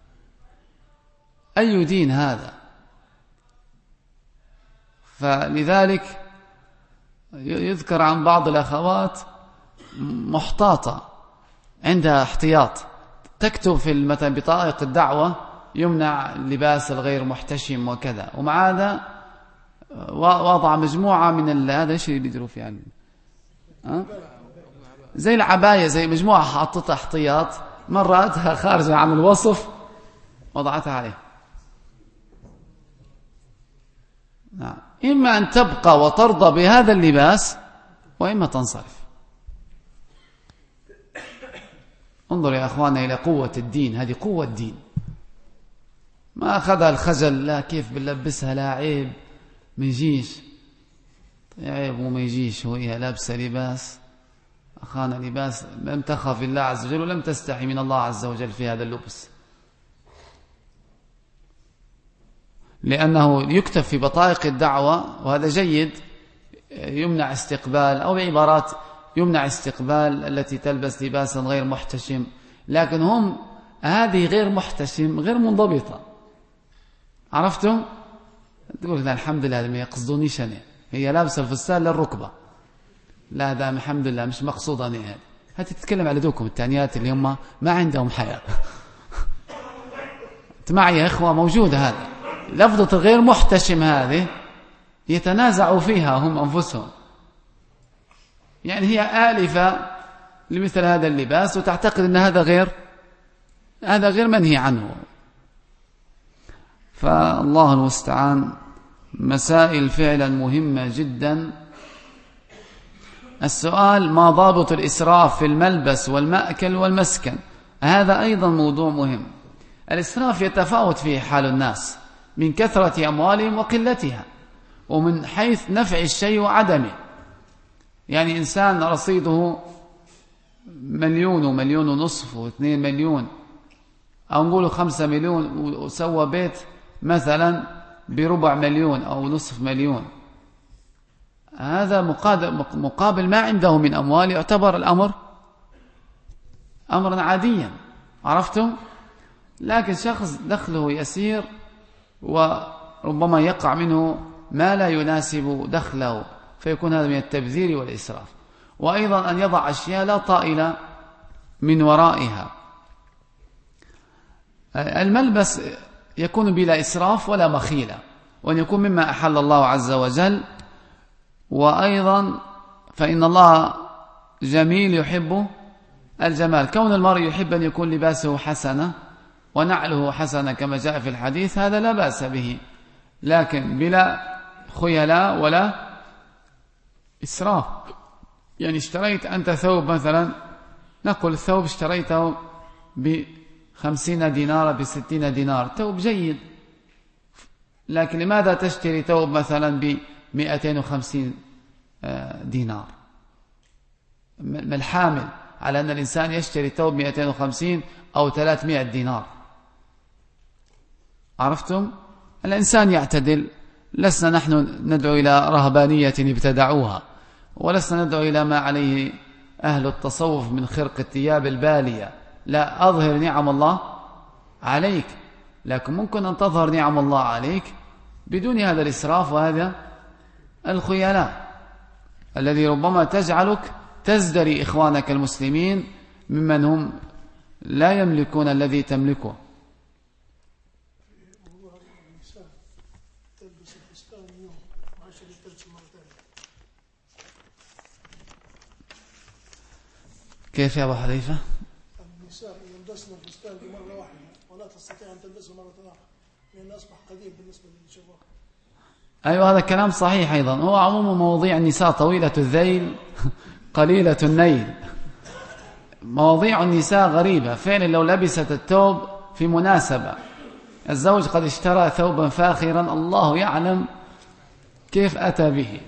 أي دين هذا؟ فلذلك يذكر عن بعض الأخوات محتاطة عندها احتياط، تكتب في مثلا بطائق الدعوة يمنع اللباس الغير محتشم وكذا، ومع هذا وضع مجموعة من هذا ايش اللي يديروا فيه يعني أه؟ زي العباية، زي مجموعة حاطتها احتياط، مراتها خارجة عن الوصف وضعتها عليه. نعم. إما أن تبقى وترضى بهذا اللباس، وإما تنصرف. انظر يا أخوانا إلى قوة الدين، هذه قوة الدين. ما أخذها الخجل، لا كيف بنلبسها، لا عيب ما يجيش، عيب وما يجيش، وهي لابسة لباس أخانا لباس لم تخف الله عز وجل ولم تستحي من الله عز وجل في هذا اللبس، لأنه يكتب في بطائق الدعوة، وهذا جيد، يمنع استقبال، أو بعبارات يمنع استقبال التي تلبس لباسا غير محتشم. لكن هم هذه غير محتشم، غير منضبطة. عرفتم؟ تقول لا الحمد لله ما يقصدونيش أنا، هي لابسة الفستان للركبة، لا ده الحمد لله مش مقصودة أنا. هذه هتتكلم على دوكم التانيات اللي هم ما عندهم حياة. انت معي يا إخوة؟ موجود هذا لفظة الغير محتشم، هذه يتنازعوا فيها هم أنفسهم، يعني هي آلفة لمثل هذا اللباس وتعتقد أن هذا غير هذا غير منهي عنه. فالله المستعان. مسائل فعلا مهمة جدا. السؤال: ما ضابط الإسراف في الملبس والمأكل والمسكن؟ هذا أيضا موضوع مهم. الإسراف يتفاوت فيه حال الناس من كثرة أموالهم وقلتها، ومن حيث نفع الشيء وعدمه. يعني إنسان رصيده مليون ومليون ونصف واثنين مليون، أو نقوله خمسة مليون، وسوى بيت مثلا بربع مليون أو نصف مليون، هذا مقابل ما عنده من أموال، يعتبر الأمر أمرا عاديا. عرفتم؟ لكن شخص دخله يسير وربما يقع منه ما لا يناسب دخله، فيكون هذا من التبذير والإسراف. وأيضا أن يضع أشياء لا طائل من ورائها. الملبس يكون بلا إسراف ولا مخيلة، وأن يكون مما أحل الله عز وجل. وأيضا فإن الله جميل يحب الجمال. كون المرء يحب أن يكون لباسه حسنة ونعله حسنة كما جاء في الحديث، هذا لا بأس به، لكن بلا خيلاء ولا إسراف. يعني اشتريت أنت ثوب مثلا، نقول الثوب اشتريته بخمسين دينار بستين دينار، ثوب جيد، لكن لماذا تشتري ثوب مثلا بمئتين وخمسين دينار؟ ما الحامل على أن الإنسان يشتري ثوب مئتين وخمسين أو ثلاثمائة دينار؟ عرفتم؟ الإنسان يعتدل. لسنا نحن ندعو إلى رهبانية ابتدعوها، ولسنا ندعو إلى ما عليه أهل التصوف من خرق الثياب البالية. لا، أظهر نعم الله عليك، لكن ممكن أن تظهر نعم الله عليك بدون هذا الإسراف وهذا الخيلاء الذي ربما تجعلك تزدري إخوانك المسلمين ممن هم لا يملكون الذي تملكه. كيف يا أبو حذيفة؟ النساء يلبسن الفستان مرة واحدة ولا تستطيع أن تلبسه مرة واحدة، لأنه أصبح قديم بالنسبة للشباب. أيوة هذا كلام صحيح أيضا. هو عموم مواضيع النساء طويلة الذيل قليلة النيل. مواضيع النساء غريبة فعلا. لو لبست الثوب في مناسبة، الزوج قد اشترى ثوبا فاخرا الله يعلم كيف أتى به،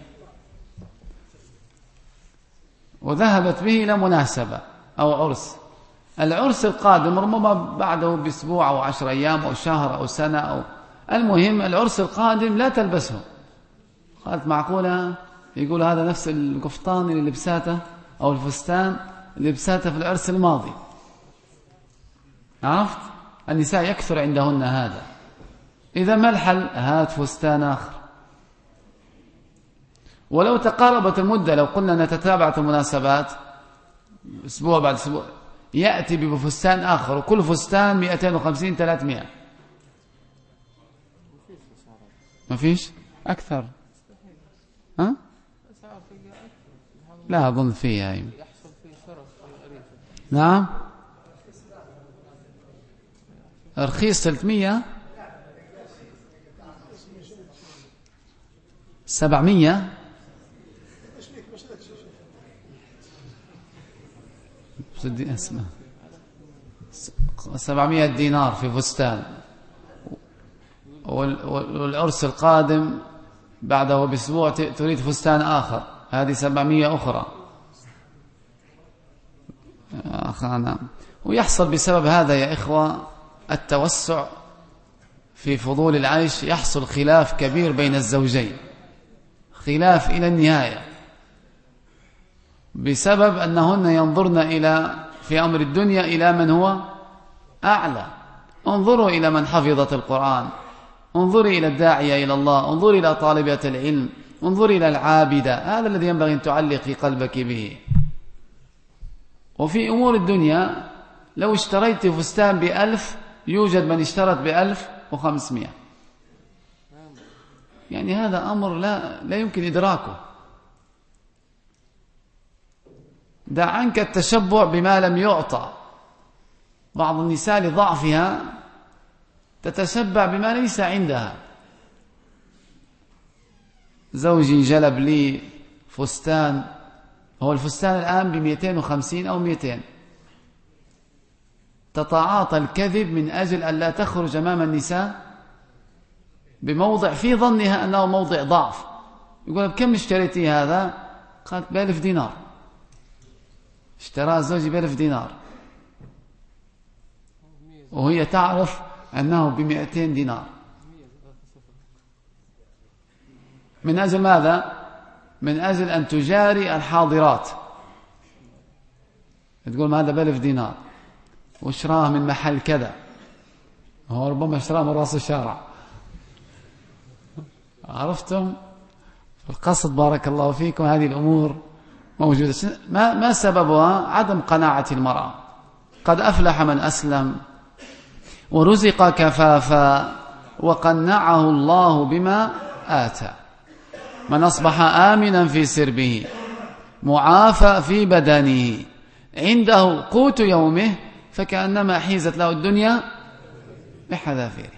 وذهبت به إلى مناسبة أو عرس. العرس القادم ربما بعده بأسبوع أو عشر أيام أو شهر أو سنة أو المهم العرس القادم لا تلبسه. قالت معقولة؟ يقول هذا نفس القفطان اللي لبساته أو الفستان اللي لبساته في العرس الماضي. عرفت؟ النساء يكثر عندهن هذا. إذا ما الحل؟ هات فستان آخر. ولو تقاربت المدة، لو قلنا نتتابع المناسبات أسبوع بعد أسبوع، يأتي بفستان آخر، وكل فستان مئتين وخمسين ثلاثمائة. ما فيش أكثر؟ ها؟ لا أظن فيها أي. نعم رخيص ثلاثمية سبعمية بدي اسمع سبعمية دينار في فستان، والعرس القادم بعده بأسبوع تريد فستان آخر، هذه سبعمية أخرى. أخانا ويحصل بسبب هذا يا إخوة التوسع في فضول العيش، يحصل خلاف كبير بين الزوجين، خلاف إلى النهاية، بسبب أنهن ينظرن إلى في أمر الدنيا إلى من هو أعلى. انظروا إلى من حفظت القرآن، انظري إلى الداعية إلى الله، انظري إلى طالبة العلم، انظري إلى العابدة. هذا الذي ينبغي أن تعلقي قلبك به. وفي أمور الدنيا لو اشتريت فستان بألف يوجد من اشترت بألف وخمسمائة. يعني هذا أمر لا, لا يمكن إدراكه. دع عنك التشبع بما لم يعطى. بعض النساء لضعفها تتشبع بما ليس عندها. زوجي جلب لي فستان، هو الفستان الآن بمئتين وخمسين أو مئتين، تتعاطى الكذب من أجل أن لا تخرج أمام النساء بموضع في ظنها أنه موضع ضعف. يقول بكم اشتريتي هذا؟ قالت بألف دينار. اشترى زوجي بألف دينار وهي تعرف أنه بمئتين دينار. من أجل ماذا؟ من أجل أن تجاري الحاضرات. تقول هذا بألف دينار واشراه من محل كذا، هو ربما اشراه من رأس الشارع. عرفتم القصد؟ بارك الله فيكم. هذه الأمور موجودة. ما, ما سببها؟ عدم قناعة المرأة. قد أفلح من أسلم ورزق كفافا وقنعه الله بما آتى. من أصبح آمنا في سربه معافى في بدنه عنده قوت يومه فكأنما حيزت له الدنيا بحذافيره.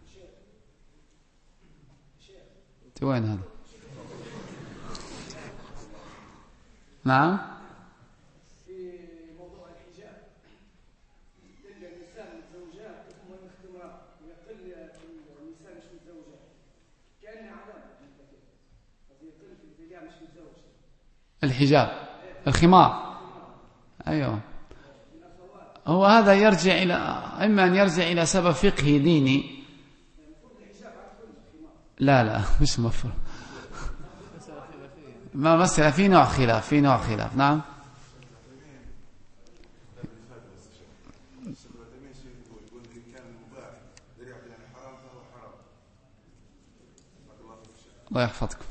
وين هذا؟ نعم في موضوع الحجاب يقل النساء متزوجات وهم الاختمار، ويقل النساء مش متزوجات، كأنها علامة قد يقل في الحجاب مش متزوج. الحجاب الخمار أيوه. هو هذا يرجع إلى إما أن يرجع إلى سبب فقهي ديني. لا لا مش مفروض. ما مسألة في نوع خلاف في نوع خلاف نعم. الله يحفظكم.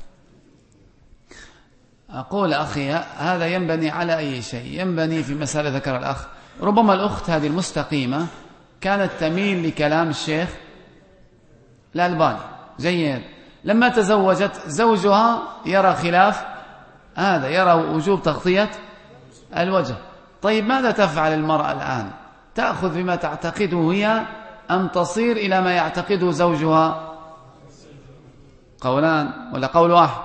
أقول أخي هذا ينبني على أي شيء؟ ينبني في مسألة ذكر الأخ، ربما الأخت هذه المستقيمة كانت تميل لكلام الشيخ الألباني جيد، لما تزوجت زوجها يرى خلاف هذا، يرى وجوب تغطية الوجه. طيب ماذا تفعل المرأة الآن؟ تأخذ بما تعتقده هي أم تصير إلى ما يعتقده زوجها؟ قولان ولا قول واحد؟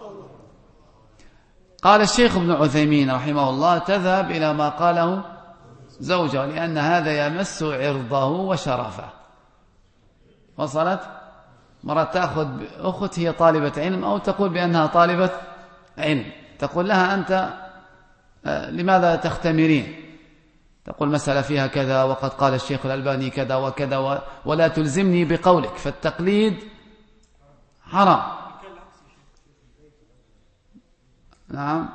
قال الشيخ ابن عثيمين رحمه الله تذهب إلى ما قاله زوجه، لأن هذا يمس عرضه وشرفه. وصلت؟ مرة تأخذ أخت هي طالبة علم أو تقول بأنها طالبة علم، تقول لها أنت لماذا تختمرين؟ تقول مسألة فيها كذا وقد قال الشيخ الألباني كذا وكذا، ولا تلزمني بقولك، فالتقليد حرام. نعم،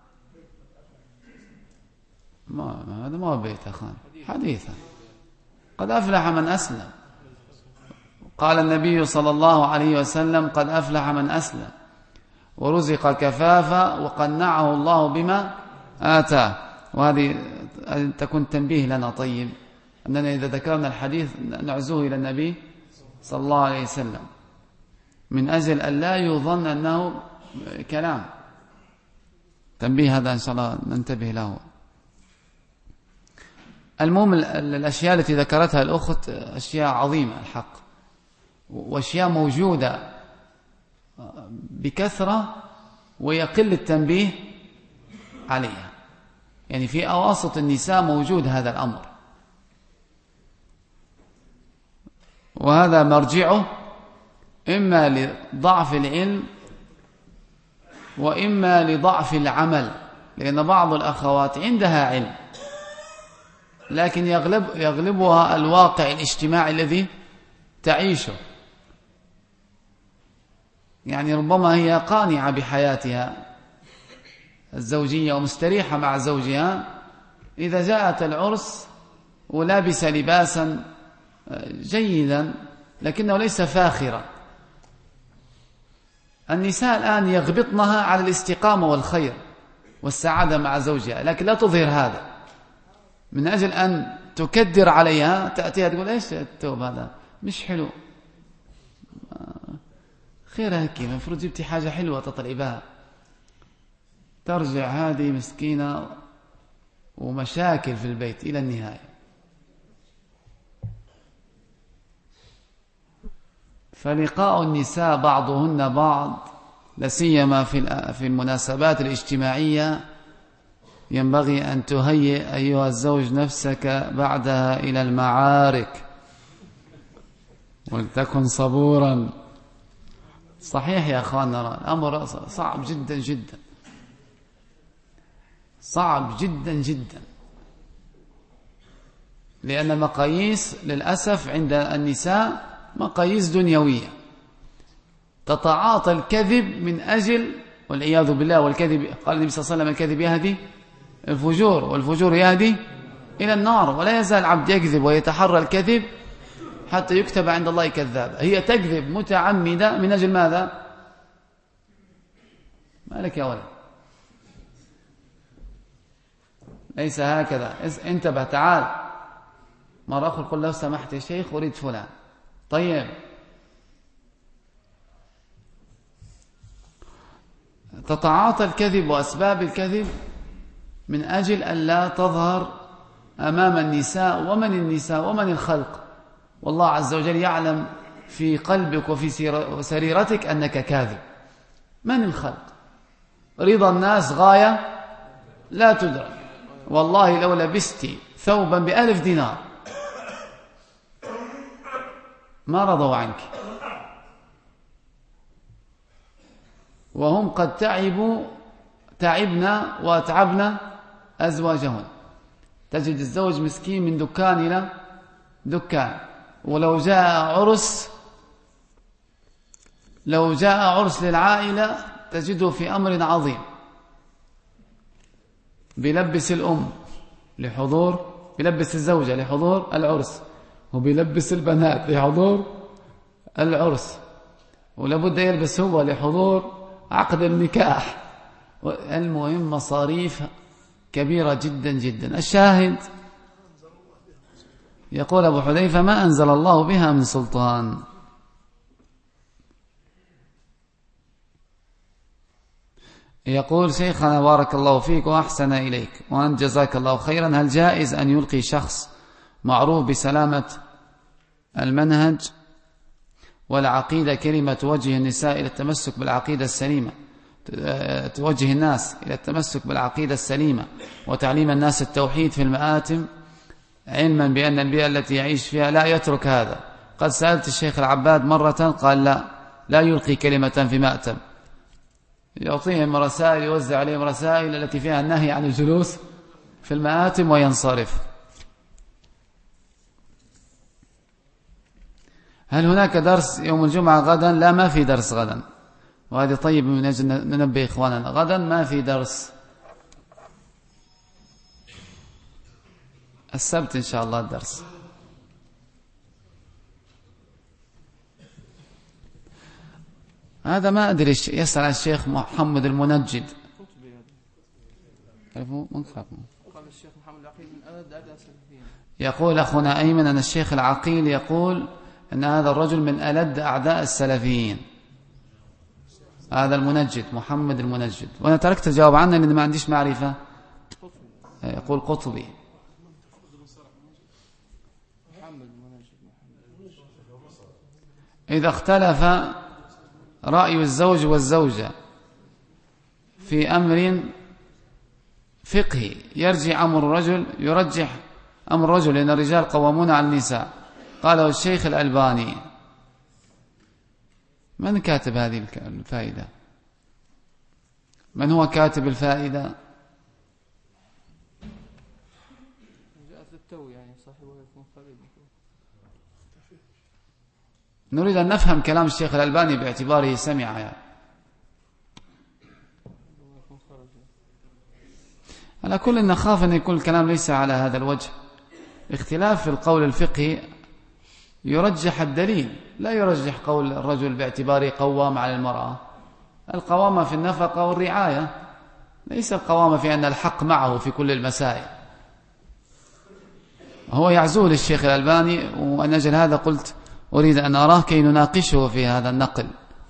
ما هذا ما هو بيت أخوان، حديثا قد أفلح من أسلم. قال النبي صلى الله عليه وسلم قد أفلح من أسلم ورزق كفافا وقنعه الله بما آتاه. وهذه تكون تنبيه لنا طيب، أننا إذا ذكرنا الحديث نعزوه إلى النبي صلى الله عليه وسلم من أجل أن لا يظن أنه كلام. تنبيه هذا إن شاء الله ننتبه له. المهم الأشياء التي ذكرتها الأخت أشياء عظيمة الحق، وأشياء موجودة بكثرة ويقل التنبيه عليها. يعني في أواسط النساء موجود هذا الأمر، وهذا مرجعه إما لضعف العلم وإما لضعف العمل، لأن بعض الأخوات عندها علم لكن يغلب يغلبها الواقع الاجتماعي الذي تعيشه. يعني ربما هي قانعة بحياتها الزوجية ومستريحة مع زوجها، إذا جاءت العرس ولابس لباسا جيدا لكنه ليس فاخرا. النساء الآن يغبطنها على الاستقامة والخير والسعادة مع زوجها، لكن لا تظهر هذا من أجل أن تكدر عليها. تأتيها تقول إيش التوب هذا مش حلو، خير هيك، المفروض جبتي حاجة حلوة تطلعي بها. ترجع هذه مسكينة ومشاكل في البيت إلى النهاية. فلقاء النساء بعضهن بعض لسيما في في المناسبات الاجتماعية ينبغي أن تهيئ أيها الزوج نفسك بعدها إلى المعارك، ولتكن صبورا. صحيح يا أخواننا الأمر صعب جدا جدا، صعب جدا جدا، لأن المقاييس للأسف عند النساء مقاييس دنيوية، تتعاطى الكذب من أجل والعياذ بالله. والكذب قال النبي صلى الله عليه وسلم الكذب يهدي الفجور والفجور يهدي إلى النار، ولا يزال العبد يكذب ويتحرى الكذب حتى يكتب عند الله كذابا. هي تكذب متعمدة من أجل ماذا؟ مالك يا ولد، ليس هكذا. انتبه، تعال مرة أخرى قل لو سمحت يا شيخ أريد فلان. طيب، تتعاطى الكذب وأسباب الكذب من أجل أن لا تظهر أمام النساء. ومن النساء ومن الخلق؟ والله عز وجل يعلم في قلبك وفي سريرتك أنك كاذب. من الخلق؟ رضا الناس غاية لا تدرك. والله لو لبستي ثوبا بألف دينار ما رضوا عنك، وهم قد تعبوا تعبنا واتعبنا أزواجهم. تجد الزوج مسكين من دكان إلى دكان، ولو جاء عرس لو جاء عرس للعائلة تجده في أمر عظيم، بيلبس الأم لحضور، بيلبس الزوجة لحضور العرس، وبيلبس البنات لحضور العرس، ولابد يلبس هو لحضور عقد النكاح. المهم مصاريف كبيرة جدا جدا. الشاهد يقول أبو حذيفة ما أنزل الله بها من سلطان. يقول شيخنا بارك الله فيك وأحسن إليك وأنت جزاك الله خيرا، هل جائز أن يلقي شخص معروف بسلامة المنهج والعقيدة كلمة توجه النساء إلى التمسك بالعقيدة السليمة، توجه الناس إلى التمسك بالعقيدة السليمة وتعليم الناس التوحيد في المآتم، علما بأن البيئة التي يعيش فيها لا يترك هذا. قد سألت الشيخ العباد مرة قال لا لا يلقي كلمة في مأتم، يعطيهم رسائل، يوزع عليهم رسائل التي فيها النهي عن الجلوس في المآتم وينصرف. هل هناك درس يوم الجمعة غدا؟ لا، ما في درس غدا، وهذه طيب من أجل ننبه إخواننا، غدا ما في درس، السبت إن شاء الله الدرس. هذا ما أدري، يسأل عن الشيخ محمد المنجد. يقول أخونا أيمن أن الشيخ العقيل يقول أن هذا الرجل من ألد أعداء السلفيين، هذا المنجد محمد المنجد، وأنا تركت الجواب عنه لأن ما عنديش معرفة. يقول قطبي. إذا اختلف رأي الزوج والزوجة في أمر فقهي يرجع أمر الرجل، يرجح أمر الرجل لأن الرجال قوامون على النساء، قاله الشيخ الألباني. من كاتب هذه الفائدة؟ من هو كاتب الفائدة؟ نريد أن نفهم كلام الشيخ الألباني باعتباره سمع يعني. على كل نخاف أن يكون الكلام ليس على هذا الوجه. اختلاف في القول الفقهي يرجح الدليل، لا يرجح قول الرجل باعتباره قوام على المرأة. القوامة في النفقة والرعاية، ليس القوامة في أن الحق معه في كل المسائل. هو يعزول الشيخ الألباني، وأن أجل هذا قلت أريد أن أراه كي نناقشه في هذا النقل.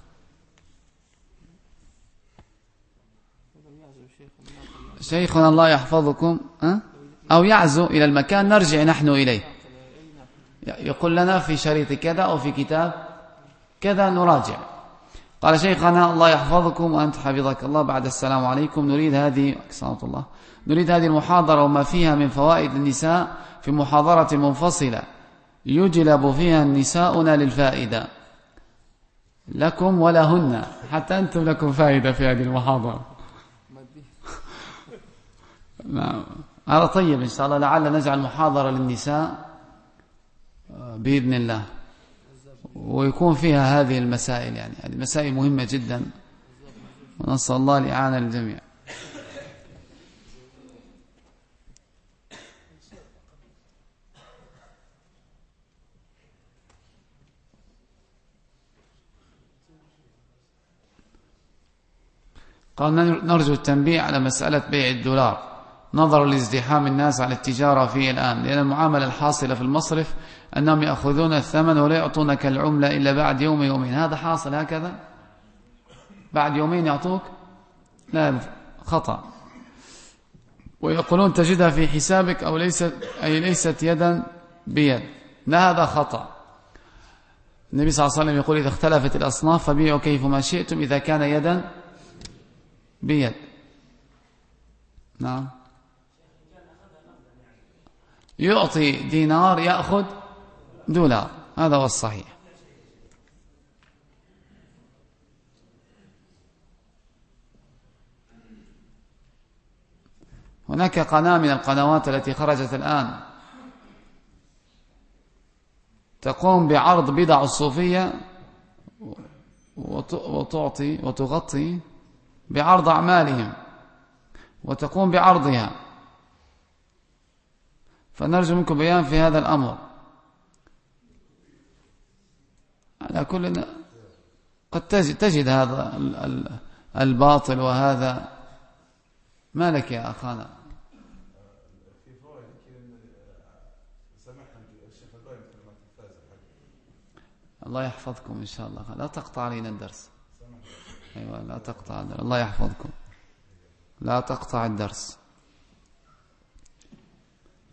شيخنا الله يحفظكم، أو يعزو إلى المكان نرجع نحن إليه، يقول لنا في شريط كذا أو في كتاب كذا نراجع. قال شيخنا الله يحفظكم وأنت حفظك الله، بعد السلام عليكم، نريد هذه الله نريد هذه المحاضرة وما فيها من فوائد النساء في محاضرة منفصلة يجلب فيها نساؤنا للفائدة لكم ولهن، حتى أنتم لكم فائدة في هذه المحاضرة. هذا طيب إن شاء الله، لعل نجعل محاضرة للنساء بإذن الله، ويكون فيها هذه المسائل، يعني هذه مسائل مهمة جدا، ونسأل الله الإعانة للجميع. قال نرجو التنبيه على مسألة بيع الدولار نظرا لازدحام الناس على التجارة فيه الآن، لأن المعاملة الحاصلة في المصرف أنهم يأخذون الثمن ولا يعطونك العملة إلا بعد يوم يومين. هذا حاصل هكذا؟ بعد يومين يعطوك؟ لا، خطأ. ويقولون تجدها في حسابك أو ليست، أي ليست يدا بيد. لا، هذا خطأ. النبي صلى الله عليه وسلم يقول إذا اختلفت الأصناف فبيعوا كيفما شئتم إذا كان يدا بيد. نعم، يعطي دينار يأخذ دولار، هذا هو الصحيح. هناك قناة من القنوات التي خرجت الآن تقوم بعرض بدع الصوفية وتعطي وتغطي بعرض أعمالهم وتقوم بعرضها، فنرجو منكم بيان في هذا الأمر. على كل قد تجد هذا الباطل، وهذا ما لك يا أخانا. الله يحفظكم إن شاء الله، لا تقطع علينا الدرس. أيوة، لا تقطع الدرس. الله يحفظكم، لا تقطع الدرس.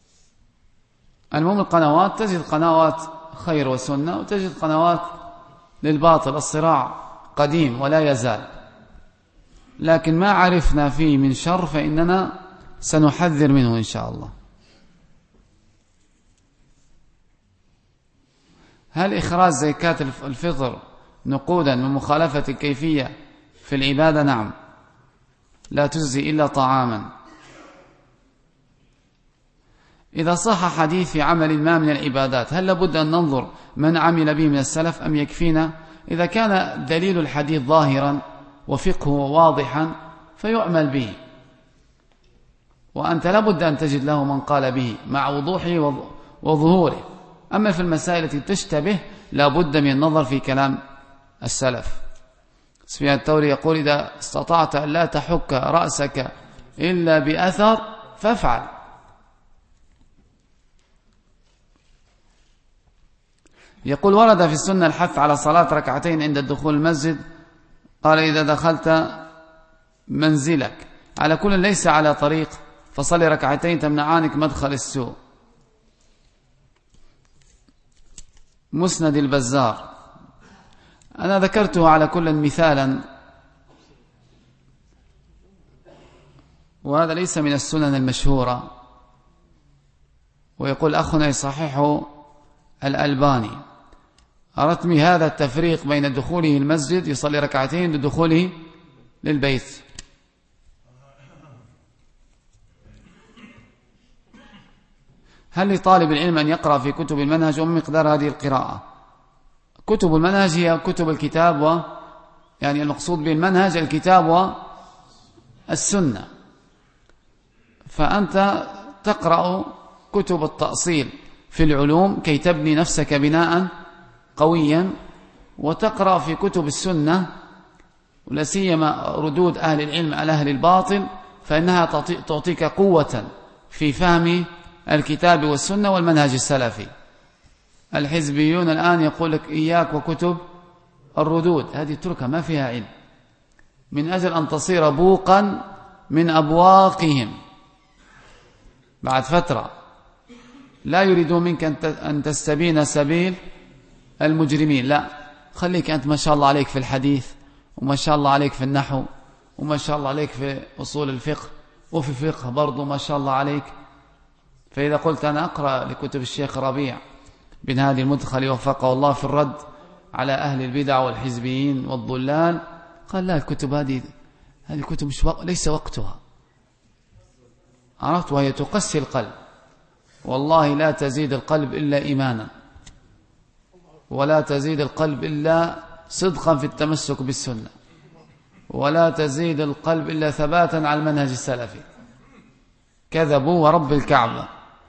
المهم القنوات، تجد قنوات خير وسنة وتجد قنوات للباطل، الصراع قديم ولا يزال، لكن ما عرفنا فيه من شر فإننا سنحذر منه إن شاء الله. هل إخراج زكاة الفطر نقودا من مخالفة الكيفية في العبادة؟ نعم، لا تجزي إلا طعاما. إذا صح حديث في عمل ما من العبادات هل لابد أن ننظر من عمل به من السلف أم يكفينا؟ إذا كان دليل الحديث ظاهرا وفقه واضحا فيعمل به، وأنت لابد أن تجد له من قال به مع وضوحه وظهوره. أما في المسائل التي تشتبه لابد من النظر في كلام السلف. سفيان الثوري يقول: إذا استطعت أن لا تحك رأسك إلا بأثر فافعل. يقول: ورد في السنة الحث على صلاة ركعتين عند الدخول المسجد، قال: إذا دخلت منزلك، على كل ليس على طريق فصلي ركعتين تمنعانك مدخل السوء. مسند البزار. أنا ذكرته على كل مثالا، وهذا ليس من السنن المشهورة، ويقول أخنا يصححه الألباني. أردت من هذا التفريق بين دخوله المسجد يصلي ركعتين لدخوله للبيت. هل لطالب العلم أن يقرأ في كتب المنهج وما مقدار هذه القراءة؟ كتب المنهج هي كتب الكتاب، و يعني المقصود بالمنهج الكتاب والسنة، فأنت تقرأ كتب التأصيل في العلوم كي تبني نفسك بناء قويا، وتقرأ في كتب السنة ولا سيما ردود أهل العلم على أهل الباطل، فإنها تعطيك قوة في فهم الكتاب والسنة والمنهج السلفي. الحزبيون الآن يقول لك إياك وكتب الردود، هذه تركة ما فيها علم، من أجل أن تصير بوقا من أبواقهم بعد فترة. لا يريدون منك أن تستبين سبيل المجرمين، لا، خليك أنت ما شاء الله عليك في الحديث، وما شاء الله عليك في النحو، وما شاء الله عليك في أصول الفقه، وفي الفقه برضو ما شاء الله عليك. فإذا قلت أنا أقرأ لكتب الشيخ ربيع بن هادي المدخلي وفقه الله في الرد على أهل البدع والحزبيين والضلال، قال لا، الكتب هذه هذه كتب مش وق... ليس وقتها، عرفت، وهي تقسي القلب. والله لا تزيد القلب إلا إيمانا، ولا تزيد القلب إلا صدقا في التمسك بالسنة، ولا تزيد القلب إلا ثباتا على المنهج السلفي. كذبوا ورب الكعبة.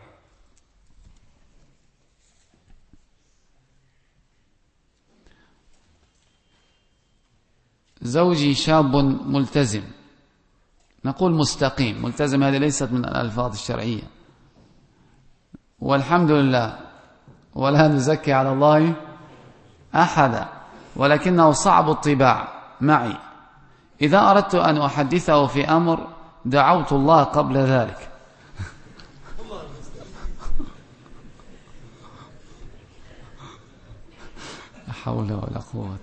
زوجي شاب ملتزم، نقول مستقيم، ملتزم هذه ليست من الألفاظ الشرعية، والحمد لله، ولا نزكي على الله أحدا، ولكنه صعب الطباع معي. إذا أردت أن أحدثه في أمر دعوت الله قبل ذلك. لا حول ولا قوة.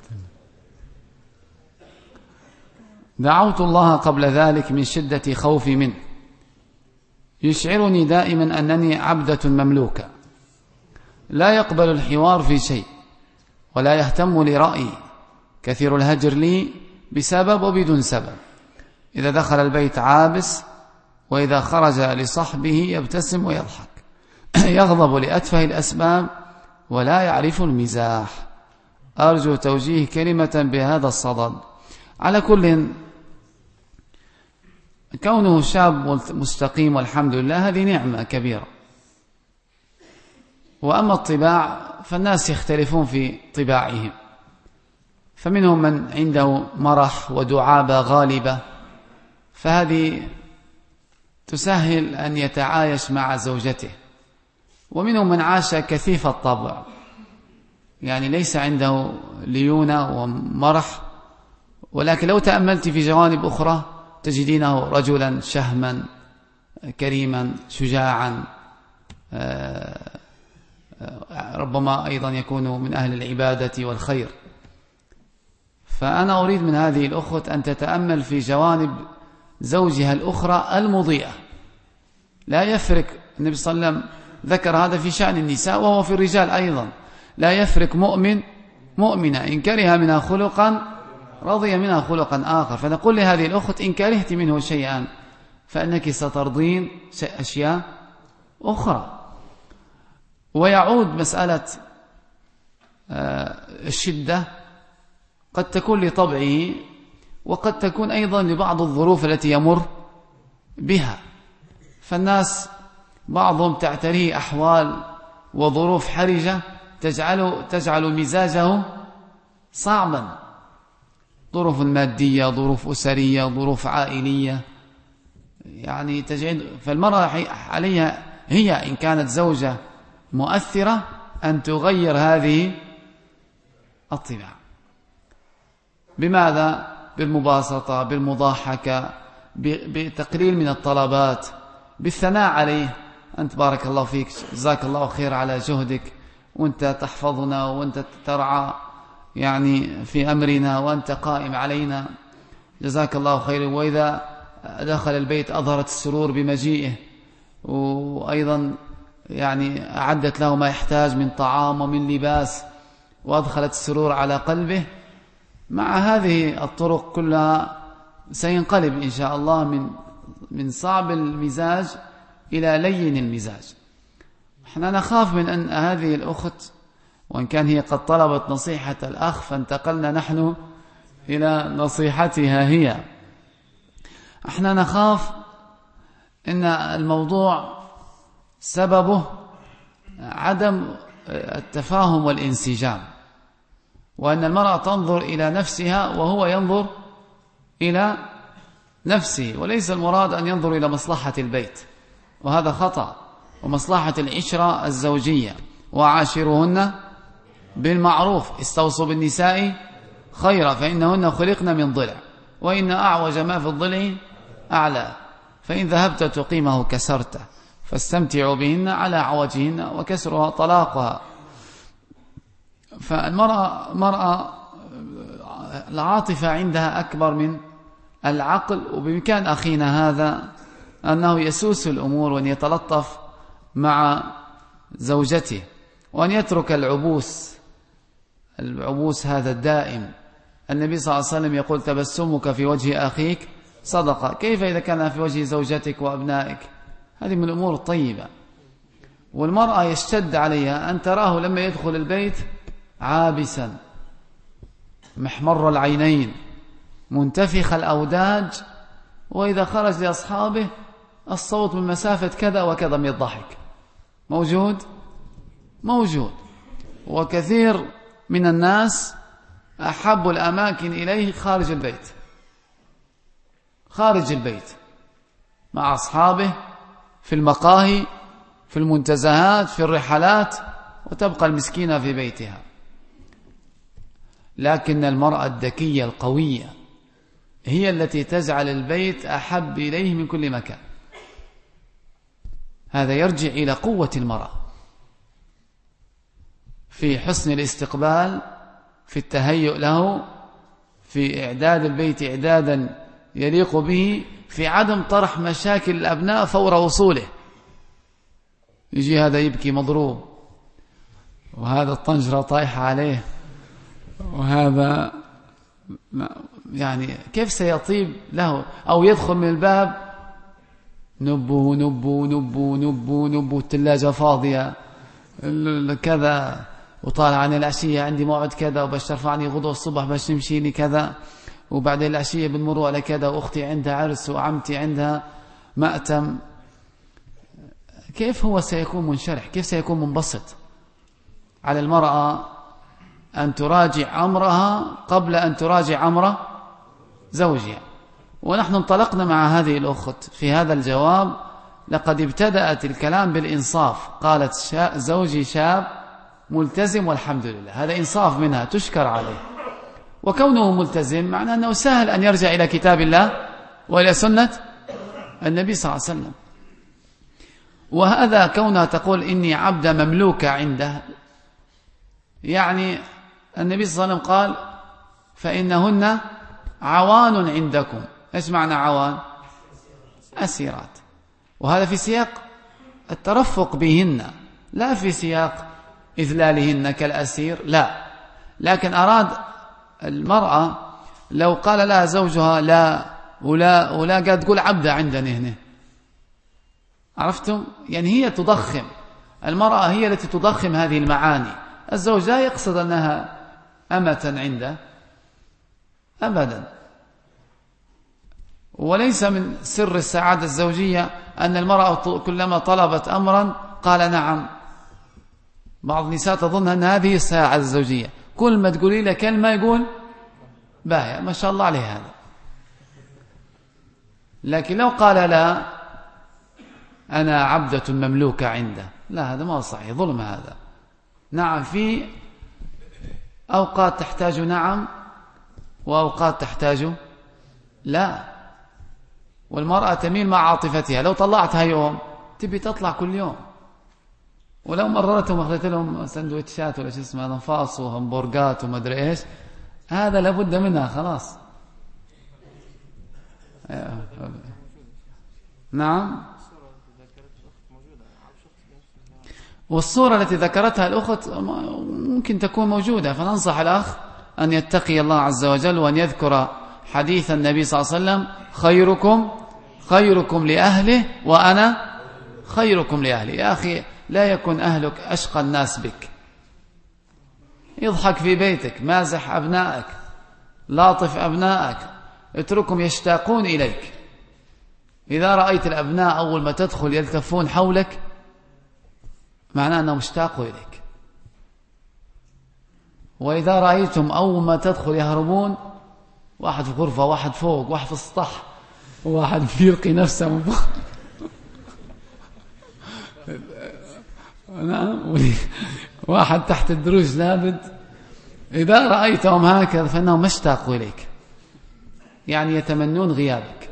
دعوت الله قبل ذلك من شدة خوفي منه، يشعرني دائما أنني عبدة مملوكة، لا يقبل الحوار في شيء ولا يهتم لرأيي، كثير الهجر لي بسبب وبدون سبب. إذا دخل البيت عابس، وإذا خرج لصحبه يبتسم ويضحك، يغضب لأتفه الأسباب ولا يعرف المزاح. أرجو توجيه كلمة بهذا الصدد. على كل، كونه شاب مستقيم والحمد لله هذه نعمة كبيرة. وأما الطباع فالناس يختلفون في طباعهم، فمنهم من عنده مرح ودعابة غالبة، فهذه تسهل أن يتعايش مع زوجته، ومنهم من عاش كثيف الطبع، يعني ليس عنده ليونة ومرح، ولكن لو تأملت في جوانب أخرى تجدينه رجلا شهما كريما شجاعا، ربما أيضا يكون من أهل العبادة والخير. فأنا أريد من هذه الأخت أن تتأمل في جوانب زوجها الأخرى المضيئة. لا يفرق، النبي صلى الله عليه وسلم ذكر هذا في شأن النساء وهو في الرجال أيضا. لا يفرق مؤمن مؤمنة، إن كره منها خلقا رضي منها خلقا آخر. فنقول لهذه الأخت إن كرهت منه شيئا فإنك سترضين أشياء أخرى. ويعود مسألة الشدة قد تكون لطبعه، وقد تكون أيضا لبعض الظروف التي يمر بها. فالناس بعضهم تعتريه أحوال وظروف حرجة تجعل, تجعل مزاجه صعبا، ظروف مادية، ظروف أسرية، ظروف عائلية، يعني تجعل. فالمرأة عليها هي إن كانت زوجة مؤثرة أن تغير هذه الطباع. بماذا؟ بالمباسطة، بالمضاحكة، بتقليل من الطلبات، بالثناء عليه. أنت بارك الله فيك، جزاك الله خير على جهدك، وأنت تحفظنا، وأنت ترعى يعني في أمرنا، وأنت قائم علينا، جزاك الله خير. وإذا دخل البيت أظهرت السرور بمجيئه، وأيضا يعني أعدت له ما يحتاج من طعام ومن لباس، وأدخلت السرور على قلبه. مع هذه الطرق كلها سينقلب إن شاء الله من من صعب المزاج إلى لين المزاج. احنا نخاف من أن هذه الأخت، وإن كان هي قد طلبت نصيحة الأخ فانتقلنا نحن إلى نصيحتها هي، احنا نخاف أن الموضوع سببه عدم التفاهم والانسجام، وأن المرأة تنظر إلى نفسها وهو ينظر إلى نفسه، وليس المراد أن ينظر إلى مصلحة البيت، وهذا خطأ، ومصلحة العشرة الزوجية. وعاشرهن بالمعروف، استوصوا بالنساء خيرا فإنهن خلقن من ضلع، وإن أعوج ما في الضلع أعلى، فإن ذهبت تقيمه كسرته، فاستمتعوا بهن على عوجهن، وكسرها طلاقها. فالمرأة مرأة العاطفة عندها أكبر من العقل، وبإمكان أخينا هذا أنه يسوس الأمور وأن يتلطف مع زوجته، وأن يترك العبوس العبوس هذا الدائم. النبي صلى الله عليه وسلم يقول تبسمك في وجه أخيك صدقة، كيف إذا كان في وجه زوجتك وأبنائك؟ هذه من الأمور الطيبة. والمرأة يشتد عليها أن تراه لما يدخل البيت عابسا محمر العينين منتفخ الأوداج، وإذا خرج لأصحابه الصوت من مسافة كذا وكذا من الضحك. موجود موجود وكثير من الناس أحب الأماكن إليه خارج البيت، خارج البيت مع أصحابه، في المقاهي، في المنتزهات، في الرحلات، وتبقى المسكينة في بيتها. لكن المرأة الذكية القوية هي التي تجعل البيت أحب إليه من كل مكان. هذا يرجع إلى قوة المرأة في حسن الاستقبال، في التهيؤ له، في إعداد البيت إعدادا يليق به، في عدم طرح مشاكل الأبناء فور وصوله. يجي هذا يبكي مضروب، وهذا الطنجرة طايحة عليه، وهذا يعني كيف سيطيب له؟ أو يدخل من الباب نبو نبو نبو نبو نبو الثلاجة فاضية كذا، وطالع عن العشية عندي موعد كذا، وباش ترفعني غدوة الصبح باش نمشي لي كذا، وبعد العشية بنمر على كذا، وأختي عندها عرس، وعمتي عندها مأتم. كيف هو سيكون منشرح؟ كيف سيكون منبسط؟ على المرأة أن تراجع أمرها قبل أن تراجع أمر زوجها. ونحن انطلقنا مع هذه الأخت في هذا الجواب، لقد ابتدأت الكلام بالإنصاف. قالت شا زوجي شاب ملتزم والحمد لله، هذا إنصاف منها تشكر عليه. وكونه ملتزم معناه أنه سهل أن يرجع إلى كتاب الله وإلى سنة النبي صلى الله عليه وسلم. وهذا كونها تقول إني عبد مملوكة عنده، يعني النبي صلى الله عليه وسلم قال فإنهن عوان عندكم. إيش معنى عوان؟ أسيرات. وهذا في سياق الترفق بهن، لا في سياق إذلالهن كالأسير، لا. لكن أراد المرأة لو قال لها زوجها لا ولا ولا قاعد تقول عبدة عندنا هنا، عرفتم؟ يعني هي تضخم، المرأة هي التي تضخم هذه المعاني. الزوج لا يقصد أنها أمة عنده أبدا. وليس من سر السعادة الزوجية أن المرأة كلما طلبت أمرا قال نعم. بعض النساء تظن أن هذه السعادة الزوجية، كل ما تقولي له كلمة يقول باهي ما شاء الله عليه هذا. لكن لو قال لا أنا عبدة مملوكة عنده، لا هذا ما هو صحيح، ظلم هذا. نعم في أوقات تحتاج نعم وأوقات تحتاج لا. والمرأة تميل مع عاطفتها، لو طلعتها يوم تبي تطلع كل يوم، ولو مررتهم أخذت لهم سندويتشات ولا شو اسمه هذا فاص وهمبرجات وما أدري إيش، هذا لابد منها خلاص. نعم. والصورة التي ذكرتها الأخت ممكن تكون موجودة، فننصح الأخ أن يتقي الله عز وجل وأن يذكر حديث النبي صلى الله عليه وسلم خيركم خيركم لأهله وأنا خيركم لأهلي. يا أخي لا يكن أهلك أشقى الناس بك، يضحك في بيتك، مازح أبنائك، لاطف أبنائك، اتركهم يشتاقون إليك. إذا رأيت الأبناء أول ما تدخل يلتفون حولك معناه أنهم اشتاقوا إليك، وإذا رأيتم أول ما تدخل يهربون، واحد في غرفة واحد فوق واحد في السطح واحد يلقي نفسه من فوق نعم واحد تحت الدروج لابد، إذا رأيتهم هكذا فإنهم اشتاقوا إليك، يعني يتمنون غيابك.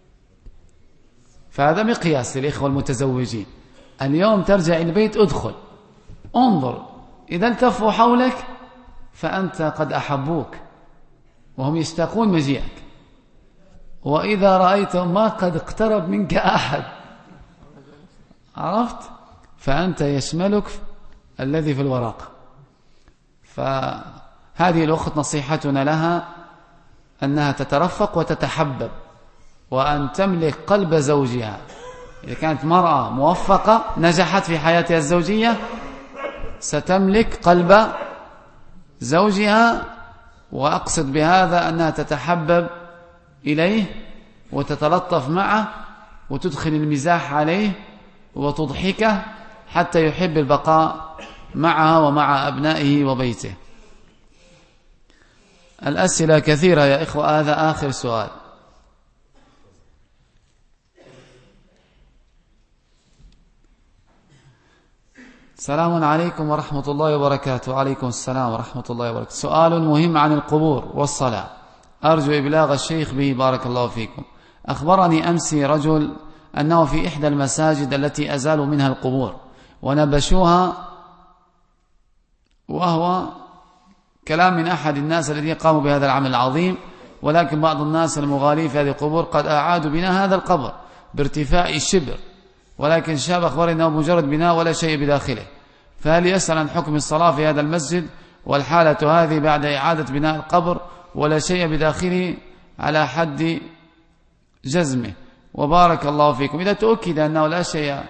فهذا مقياس للإخوة المتزوجين. اليوم ترجع إلى البيت ادخل انظر، إذا التفوا حولك فأنت قد أحبوك وهم يشتاقون مجيئك، وإذا رأيتهم ما قد اقترب منك أحد عرفت فأنت يشملك الذي في الورقة. فهذه الأخت نصيحتنا لها أنها تترفق وتتحبب وأن تملك قلب زوجها. إذا كانت مرأة موفقة نجحت في حياتها الزوجية ستملك قلب زوجها، وأقصد بهذا أنها تتحبب إليه وتتلطف معه وتدخل المزاح عليه وتضحكه حتى يحب البقاء معها ومع أبنائه وبيته. الأسئلة كثيرة يا إخوة، هذا آخر سؤال. السلام عليكم ورحمة الله وبركاته. وعليكم السلام ورحمة الله وبركاته. سؤال مهم عن القبور والصلاة، أرجو إبلاغ الشيخ به بارك الله فيكم. أخبرني أمسي رجل أنه في إحدى المساجد التي أزالوا منها القبور ونبشوها، وهو كلام من أحد الناس الذين قاموا بهذا العمل العظيم، ولكن بعض الناس المغالين في هذه القبور قد أعادوا بناء هذا القبر بارتفاع الشبر، ولكن الشاب أخبر أنه مجرد بناء ولا شيء بداخله، فهل يسأل عن حكم الصلاة في هذا المسجد والحالة هذه بعد إعادة بناء القبر ولا شيء بداخله على حد جزمه؟ وبارك الله فيكم. إذا تؤكد أنه لا شيء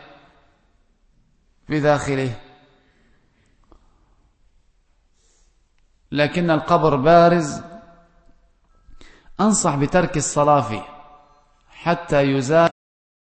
بداخله لكن القبر بارز، أنصح بترك الصلاة فيه حتى يزال